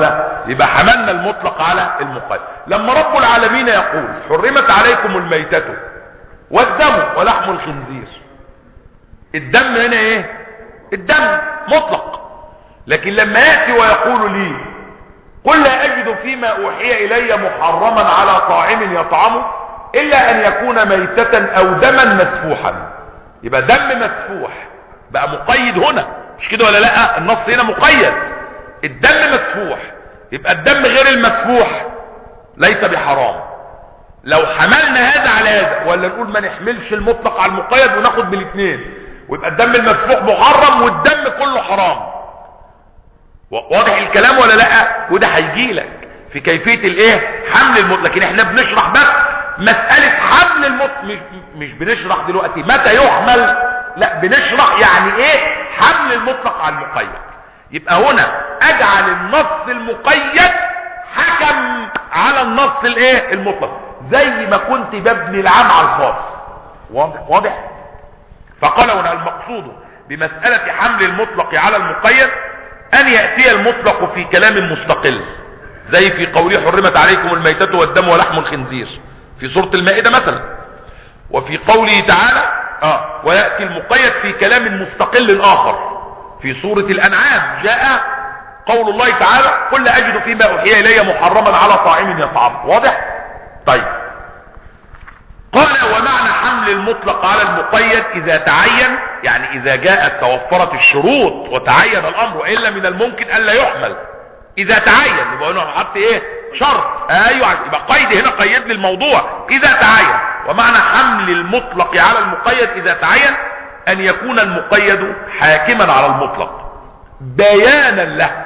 يبقى حملنا المطلق على المقيد. لما رب العالمين يقول حرمت عليكم الميتة والدم ولحم الخنزير، الدم هنا ايه؟ الدم مطلق. لكن لما يأتي ويقول لي قل لا أجد فيما أوحي إلي محرما على طاعم يطعمه إلا أن يكون ميتة أو دما مسفوحا، يبقى دم مسفوح بقى مقيد هنا، مش كده ولا لا؟ النص هنا مقيد، الدم مسفوح، يبقى الدم غير المسفوح ليس بحرام. لو حملنا هذا على هذا، ولا نقول ما نحملش المطلق على المقيد وناخد بالاثنين، ويبقى الدم المسفوح محرم والدم كله حرام. واضح الكلام ولا لا؟ وده هيجي لك في كيفيه الايه؟ حمل المطلق. لكن احنا بنشرح بس مساله حمل المطلق، مش, مش بنشرح دلوقتي متى يحمل، لا بنشرح يعني ايه حمل المطلق على المقيد. يبقى هنا اجعل النص المقيد حكم على النص الايه؟ المطلق، زي ما كنت ببني العام على الخاص. واضح؟ واضح. فقال هنا المقصود بمسألة حمل المطلق على المقيد ان يأتي المطلق في كلام مستقل، زي في قوله حرمت عليكم الميتة والدم ولحم الخنزير في سورة المائدة مثلا، وفي قوله تعالى اه ويأتي المقيد في كلام مستقل اخر في سورة الانعام. جاء قول الله تعالى قل لا اجد فيما اوحي الي محرما على طاعم يطعمه. واضح؟ طيب. قال ومعنى حمل المطلق على المقيد اذا تعين، يعني اذا جاءت توفرت الشروط وتعين الامر، والا من الممكن الا يحمل. اذا تعين يبقى هنا حط ايه؟ شرط. ايوه، يبقى قيد هنا قيد لي الموضوع اذا تعين. ومعنى حمل المطلق على المقيد اذا تعين ان يكون المقيد حاكما على المطلق بيانا له،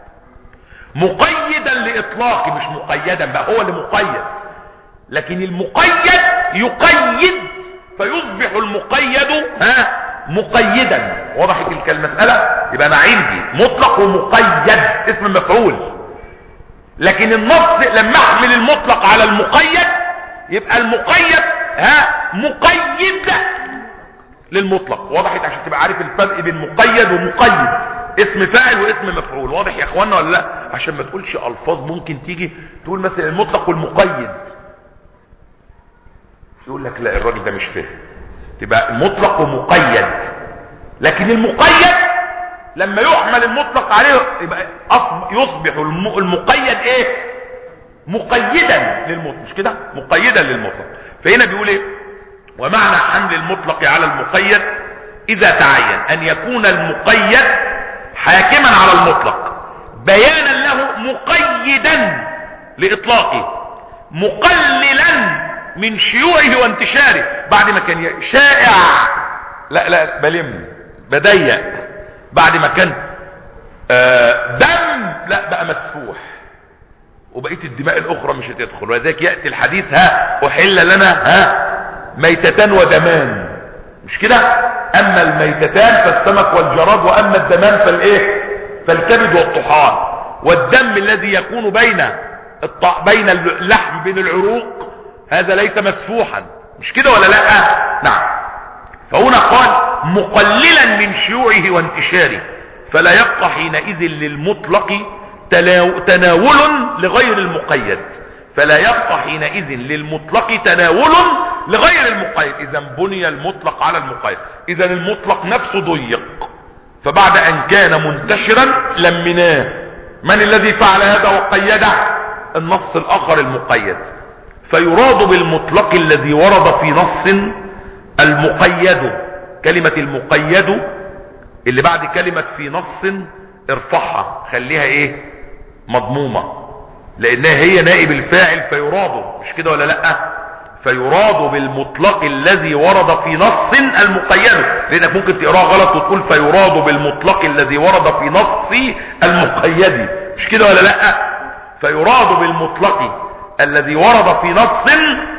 مقيدا لاطلاقه، مش مقيدا بقى هو اللي مقيد، لكن المقيد يقيد فيصبح المقيد ها مقيدا. وضحت تلك المسألة؟ يبقى انا عندي مطلق ومقيد اسم مفعول، لكن النص لما احمل المطلق على المقيد يبقى المقيد ها مقيد للمطلق. وضحت؟ عشان تبقى عارف الفرق بين مقيد ومقيد، اسم فاعل واسم مفعول. واضح يا اخوانا ولا لا؟ عشان ما تقولش الفاظ ممكن تيجي تقول مثلا المطلق والمقيد، يقول لك لا الراجل ده مش فاهم. تبقى مطلق ومقيد، لكن المقيد لما يحمل المطلق عليه يبقى يصبح المقيد ايه؟ مقيدا للمطلق، مش كده؟ مقيدا للمطلق. فهنا بيقول ايه؟ ومعنى حمل المطلق على المقيد اذا تعين ان يكون المقيد حاكما على المطلق بيانا له مقيدا لاطلاقه مقللا من شيوعه وانتشاره. بعد ما كان شائع لا لا بلم بضيق، بعد ما كان آه دم لا بقى مسفوح، وبقيه الدماء الاخرى مش هتدخل. ولذلك ياتي الحديث ها احل لنا ها ميتتان ودمان، مش كده؟ اما الميتتان فالسمك والجراد، واما الدمان فالايه؟ فالكبد والطحال. والدم الذي يكون بين الط... بين اللحم بين العروق هذا ليس مسفوحا، مش كده ولا لا؟ نعم. فهنا قال مقللا من شيوعه وانتشاره، فلا يبقى حينئذ للمطلق تناول لغير المقيد، فلا يبقى حينئذ للمطلق تناول لغير المقيد. اذا بني المطلق على المقيد، اذا المطلق نفسه ضيق، فبعد ان كان منتشرا لمناه. من الذي فعل هذا وقيده؟ النص الاخر المقيد. فيراد بالمطلق الذي ورد في نص المقيد. كلمة المقيد اللي بعد كلمة في نص ارفعها، خليها ايه؟ مضمومة، لانها هي نائب الفاعل. فيراد، مش كده ولا لا؟ فيراد بالمطلق الذي ورد في نص المقيد، لانك ممكن تقراها غلط وتقول فيراد بالمطلق الذي ورد في نص المقيد، مش كده ولا لا؟ فيراد بالمطلق الذي ورد في نص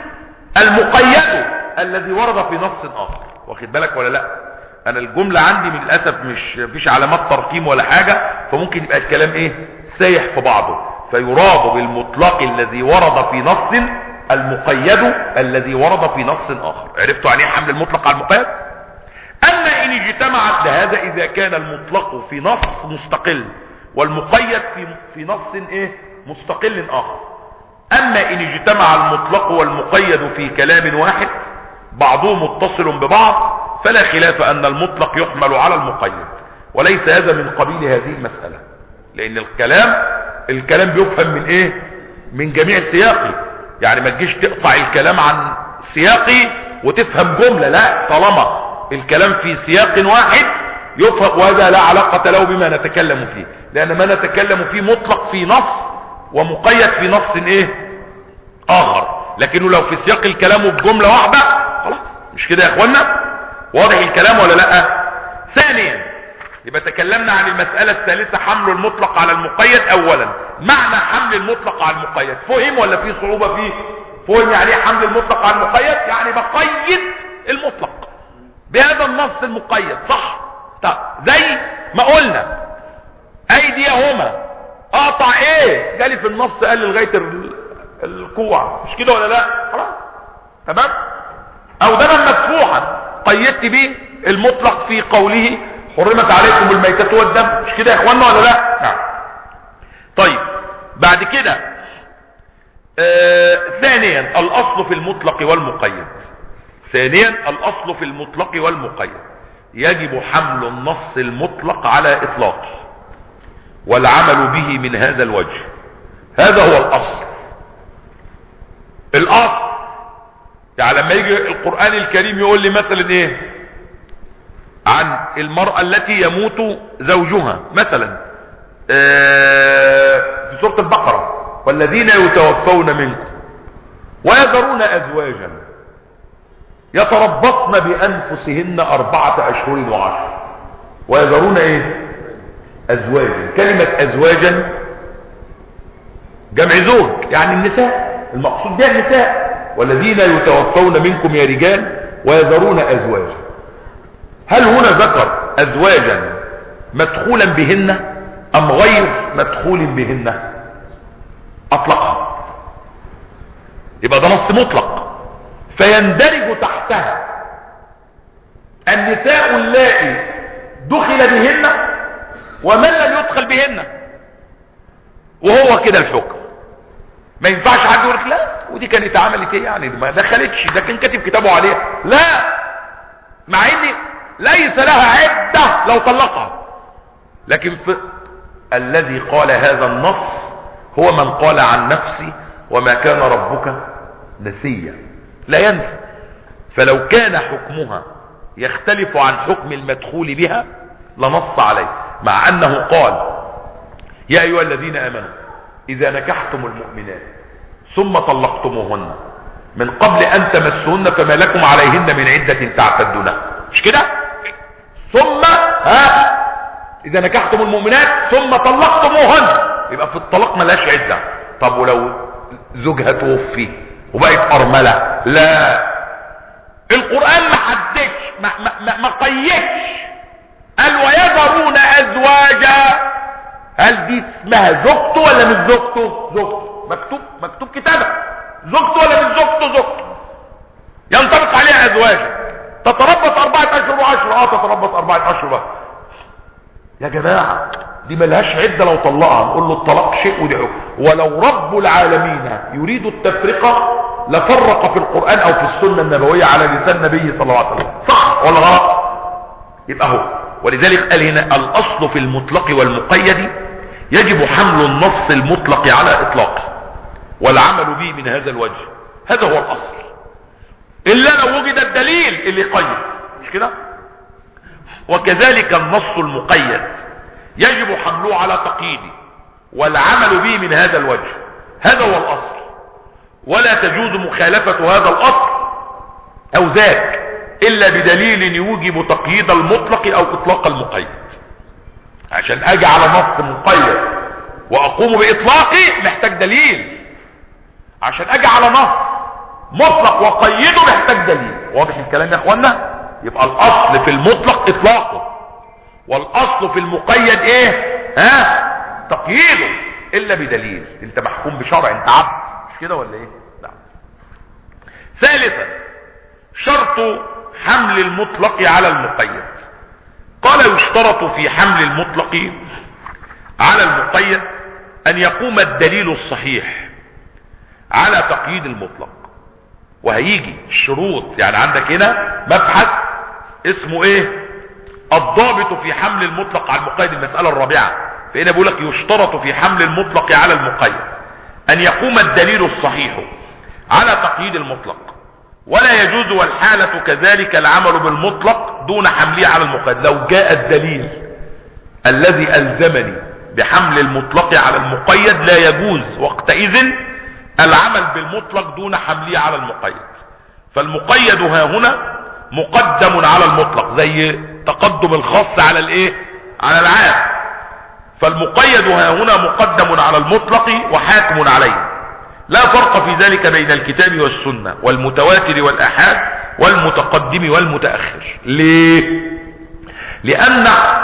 المقيد الذي ورد في نص اخر. واخد بالك ولا لا؟ انا الجملة عندي من الاسف مش مفيش علامات ترقيم ولا حاجة، فممكن يبقى الكلام ايه؟ سايح في بعضه. فيراد بالمطلق الذي ورد في نص المقيد الذي ورد في نص اخر. عرفتوا يعني ايه حمل المطلق على المقيد؟ اما ان اجتمعت لهذا اذا كان المطلق في نص مستقل والمقيد في في نص ايه مستقل اخر. اما ان اجتمع المطلق والمقيد في كلام واحد بعضهم متصل ببعض فلا خلاف ان المطلق يحمل على المقيد، وليس هذا من قبيل هذه المسألة، لان الكلام الكلام بيفهم من ايه من جميع سياقه. يعني ما تجيش تقطع الكلام عن سياقه وتفهم جملة، لا، طالما الكلام في سياق واحد يفهم، وهذا لا علاقة له بما نتكلم فيه، لان ما نتكلم فيه مطلق في نص ومقيد في نص ايه اخر. لكنه لو في سياق الكلام وبجملة واحدة خلاص، مش كده يا اخوانا؟ واضح الكلام ولا لا؟ ثانيا يبقى تكلمنا عن المسألة الثالثة، حمل المطلق على المقيد. اولا معنى حمل المطلق على المقيد فهم ولا في صعوبة فيه؟ فهم. يعني ايه حمل المطلق على المقيد؟ يعني بقيد المطلق بهذا النص المقيد، صح؟ طب زي ما قلنا ايديهما اقطع ايه؟ جالي في النص قال لغاية الكوع، مش كده ولا لا؟ خلاص تمام. او دما مسفوحا قيدت به المطلق في قوله حرمت عليكم الميتة والدم، مش كده يا اخوانا ولا لا؟ نعم. طيب بعد كده آه ثانيا الاصل في المطلق والمقيد. ثانيا الاصل في المطلق والمقيد يجب حمل النص المطلق على اطلاقه والعمل به من هذا الوجه. هذا هو الاصل. الاصل يعني لما يجي القرآن الكريم يقول لي مثلا ايه عن المرأة التي يموت زوجها مثلا آه في سورة البقرة، والذين يتوفون منكم ويذرون ازواجا يتربصن بانفسهن اربعة اشهر وعشر، ويذرون ايه ازواجا. كلمة ازواجا جمع زوج، يعني النساء، المقصود بها النساء. والذين يتوفون منكم يا رجال ويذرون ازواجا. هل هنا ذكر ازواجا مدخولا بهن ام غير مدخول بهن؟ اطلقها، يبقى ده نص مطلق، فيندرج تحتها النساء اللائي دخل بهن ومن لم يدخل بهن، وهو كده الحكم. ما ينفعش حد يقول لك لا ودي كانت عملت ايه يعني ما دخلتش، ده كان كاتب كتابه عليها، لا، مع ان ليس لها عدة لو طلقها. لكن في الذي قال هذا النص هو من قال عن نفسه وما كان ربك نسيا، لا ينسى. فلو كان حكمها يختلف عن حكم المدخول بها لنص عليه، مع انه قال يا ايها الذين امنوا اذا نكحتم المؤمنات ثم طلقتموهن من قبل ان تمسوهن فما لكم عليهن من عدة تعتدونها، مش كده؟ ثم ها اذا نكحتم المؤمنات ثم طلقتموهن، يبقى في الطلاق ملاش عدة. طب ولو زوجها توفي وبقت ارملة؟ لا، القرآن ما حددش، ما, ما, ما قيدش، قال ويذرون ازواجا. هل دي اسمها زوجته ولا مش زوجته؟ زوجته، مكتوب مكتوب كتابة، زوجته ولا مش زوجته؟ زوجته، ينطبق عليها ازواجا. تتربص اربعة اشهر وعشر، اه تتربص اربعة اشهر بقى. يا جماعة دي ملهاش عدة لو طلقها، نقول له الطلاق شيء ودي حكم. ولو رب العالمين يريد التفرقة لفرق في القرآن او في السنة النبوية على لسان النبي صلى الله عليه وسلم، صح ولا غلط؟ يبقى هو. ولذلك قال هنا الاصل في المطلق والمقيد يجب حمل النص المطلق على اطلاقه والعمل به من هذا الوجه. هذا هو الاصل، الا لو وجد الدليل اللي يقيد، مش كده؟ وكذلك النص المقيد يجب حمله على تقييده والعمل به من هذا الوجه. هذا هو الاصل، ولا تجوز مخالفة هذا الاصل او ذاك الا بدليل يوجب تقييد المطلق او اطلاق المقيد. عشان اجي على نص مقيد واقوم باطلاقه محتاج دليل، عشان اجي على نص مطلق واقيده محتاج دليل. واضح الكلام يا اخوانا؟ يبقى الاصل في المطلق اطلاقه، والاصل في المقيد ايه؟ ها تقييده، الا بدليل. انت محكوم بشرع، انت عبد، مش كده ولا ايه؟ نعم. ثالثا شرط حمل المطلق على المقيد. قال يشترط في حمل المطلق على المقيد ان يقوم الدليل الصحيح على تقييد المطلق. وهيجي الشروط، يعني عندك هنا مبحث اسمه ايه؟ الضابط في حمل المطلق على المقيد، المسألة الرابعة. فهنا بيقول لك يشترط في حمل المطلق على المقيد ان يقوم الدليل الصحيح على تقييد المطلق، ولا يجوز والحالة كذلك العمل بالمطلق دون حمله على المقيد. لو جاء الدليل الذي ألزمني بحمل المطلق على المقيد لا يجوز وقتئذ العمل بالمطلق دون حمله على المقيد. فالمقيد ها هنا مقدم على المطلق، زي تقدم الخاص على الايه؟ على العام. فالمقيد ها هنا مقدم على المطلق وحاكم عليه. لا فرق في ذلك بين الكتاب والسنة والمتواتر والآحاد والمتقدم والمتأخر. ليه؟ لأن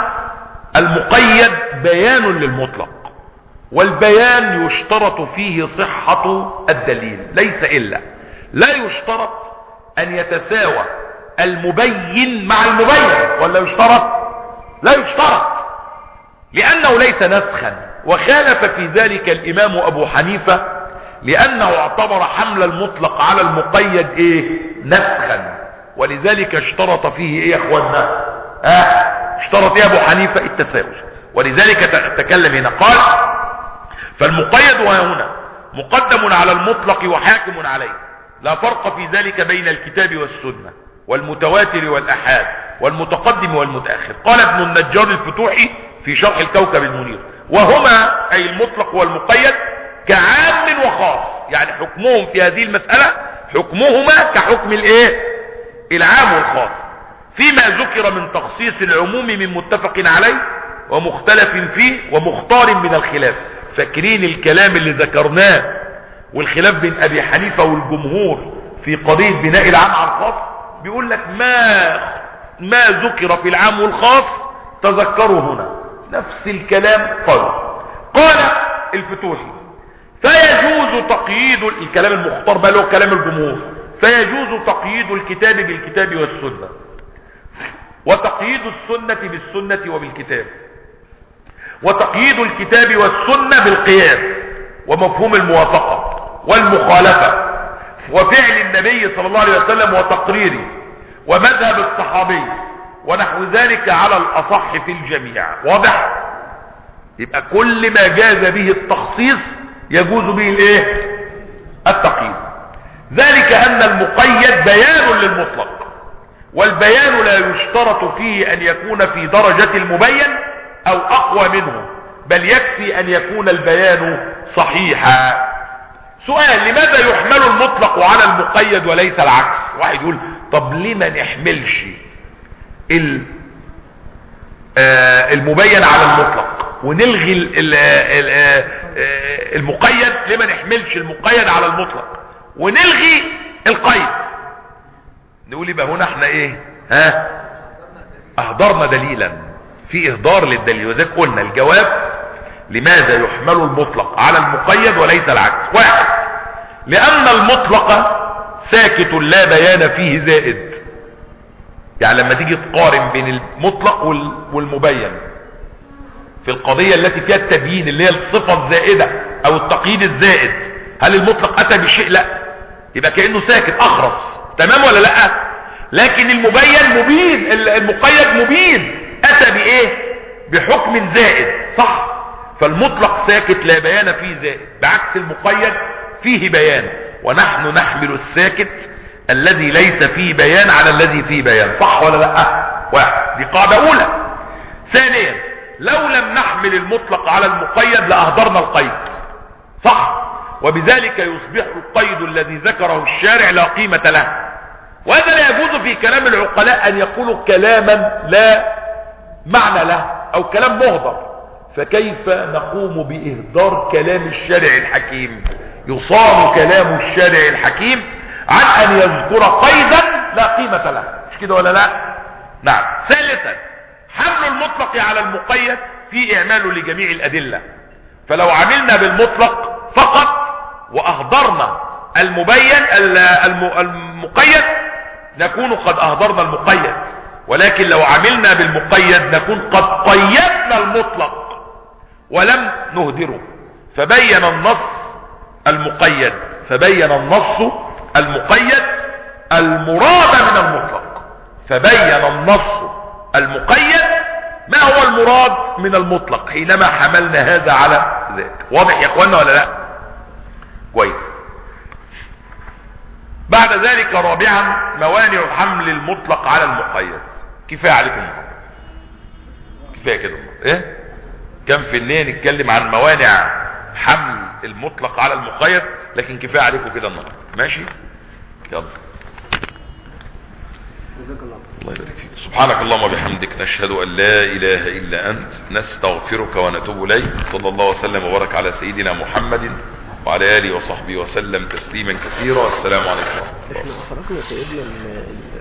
المقيد بيان للمطلق، والبيان يشترط فيه صحة الدليل ليس إلا. لا يشترط أن يتساوى المبين مع المبين، ولا يشترط؟ لا يشترط، لأنه ليس نسخا. وخالف في ذلك الإمام أبو حنيفة، لأنه اعتبر حمل المطلق على المقيد ايه؟ نسخا. ولذلك اشترط فيه ايه يا اخوانا؟ اه اشترط ايه ابو حنيفة؟ التساوي. ولذلك تكلم هنا قال فالمقيد هنا مقدم على المطلق وحاكم عليه. لا فرق في ذلك بين الكتاب والسنة والمتواتر والآحاد والمتقدم والمتأخر. قال ابن النجار الفتوحي في شرح الكوكب المنير: وهما أي المطلق والمقيد كعام وخاص، يعني حكمهم في هذه المسألة حكمهما كحكم الايه؟ العام والخاص، فيما ذكر من تخصيص العموم من متفق عليه ومختلف فيه ومختار من الخلاف. فاكرين الكلام اللي ذكرناه والخلاف بين ابي حنيفة والجمهور في قضية بناء العام على الخاص؟ بيقول لك ما ما ذكر في العام والخاص تذكروا هنا. نفس الكلام قال قال الفتوحي: فيجوز تقييد الكلام المختار بقى له كلام الجمهور، فيجوز تقييد الكتاب بالكتاب والسنة، وتقييد السنة بالسنة وبالكتاب، وتقييد الكتاب والسنة بالقياس ومفهوم الموافقة والمخالفة وفعل النبي صلى الله عليه وسلم وتقريره ومذهب الصحابي ونحو ذلك على الأصح في الجميع. واضح؟ يبقى كل ما جاز به التخصيص يجوز به الايه؟ التقييد. ذلك ان المقيد بيان للمطلق، والبيان لا يشترط فيه ان يكون في درجة المبين او اقوى منه، بل يكفي ان يكون البيان صحيحا. سؤال: لماذا يحمل المطلق على المقيد وليس العكس؟ واحد يقول: طب ليه ما نحملش المبين على المطلق ونلغي المقيد؟ ليه ما نحملش المقيد على المطلق ونلغي القيد؟ نقول يبقى هنا احنا ايه؟ ها اهدرنا دليلا، في اهدار للدليل. وذلك قلنا الجواب: لماذا يحمل المطلق على المقيد وليس العكس؟ واحد: لان المطلق ساكت لا بيان فيه زائد. يعني لما تيجي تقارن بين المطلق والمبين في القضية التي فيها التبيين اللي هي الصفة الزائدة او التقييد الزائد، هل المطلق اتى بشيء؟ لا، يبقى كأنه ساكت اخرس. تمام ولا لا؟ لكن المبين مبين، المقيد مبين، اتى بايه؟ بحكم زائد. صح؟ فالمطلق ساكت لا بيان فيه زائد، بعكس المقيد فيه بيان. ونحن نحمل الساكت الذي ليس فيه بيان على الذي فيه بيان. صح ولا لا؟ واحد، دي قاعدة اولى. ثانيا: لو لم نحمل المطلق على المقيد لاهدرنا القيد. صح؟ وبذلك يصبح القيد الذي ذكره الشارع لا قيمة له. وهذا لا يجوز في كلام العقلاء ان يقولوا كلاما لا معنى له او كلام مهدر. فكيف نقوم باهدار كلام الشارع الحكيم؟ يصان كلام الشارع الحكيم عن ان يذكر قيدا لا قيمة له. مش كده ولا لا؟ نعم. ثالثا: حمل المطلق على المقيد في اعماله لجميع الادلة. فلو عملنا بالمطلق فقط واهدرنا المبين المقيد نكون قد اهدرنا المقيد، ولكن لو عملنا بالمقيد نكون قد قيدنا المطلق ولم نهدره. فبين النص المقيد فبين النص المقيد المراد من المطلق فبين النص المقيد ما هو المراد من المطلق حينما حملنا هذا على ذاك. واضح يا اخوانا ولا لا؟ كويس. بعد ذلك رابعا موانع حمل المطلق على المقيد. كفايه عليكم كفايه كده ايه كم في الليل نتكلم عن موانع حمل المطلق على المقيد، لكن كفايه عليكم كده النهارده. ماشي يلا. الله يبارك فيك. سبحانك اللهم وبحمدك نشهد ان لا اله الا انت نستغفرك ونتوب اليك. صلى الله وسلم وبارك على سيدنا محمد وعلى اله وصحبه وسلم تسليما كثيرا. السلام عليكم ورحمه الله. احنا خرجنا سيدنا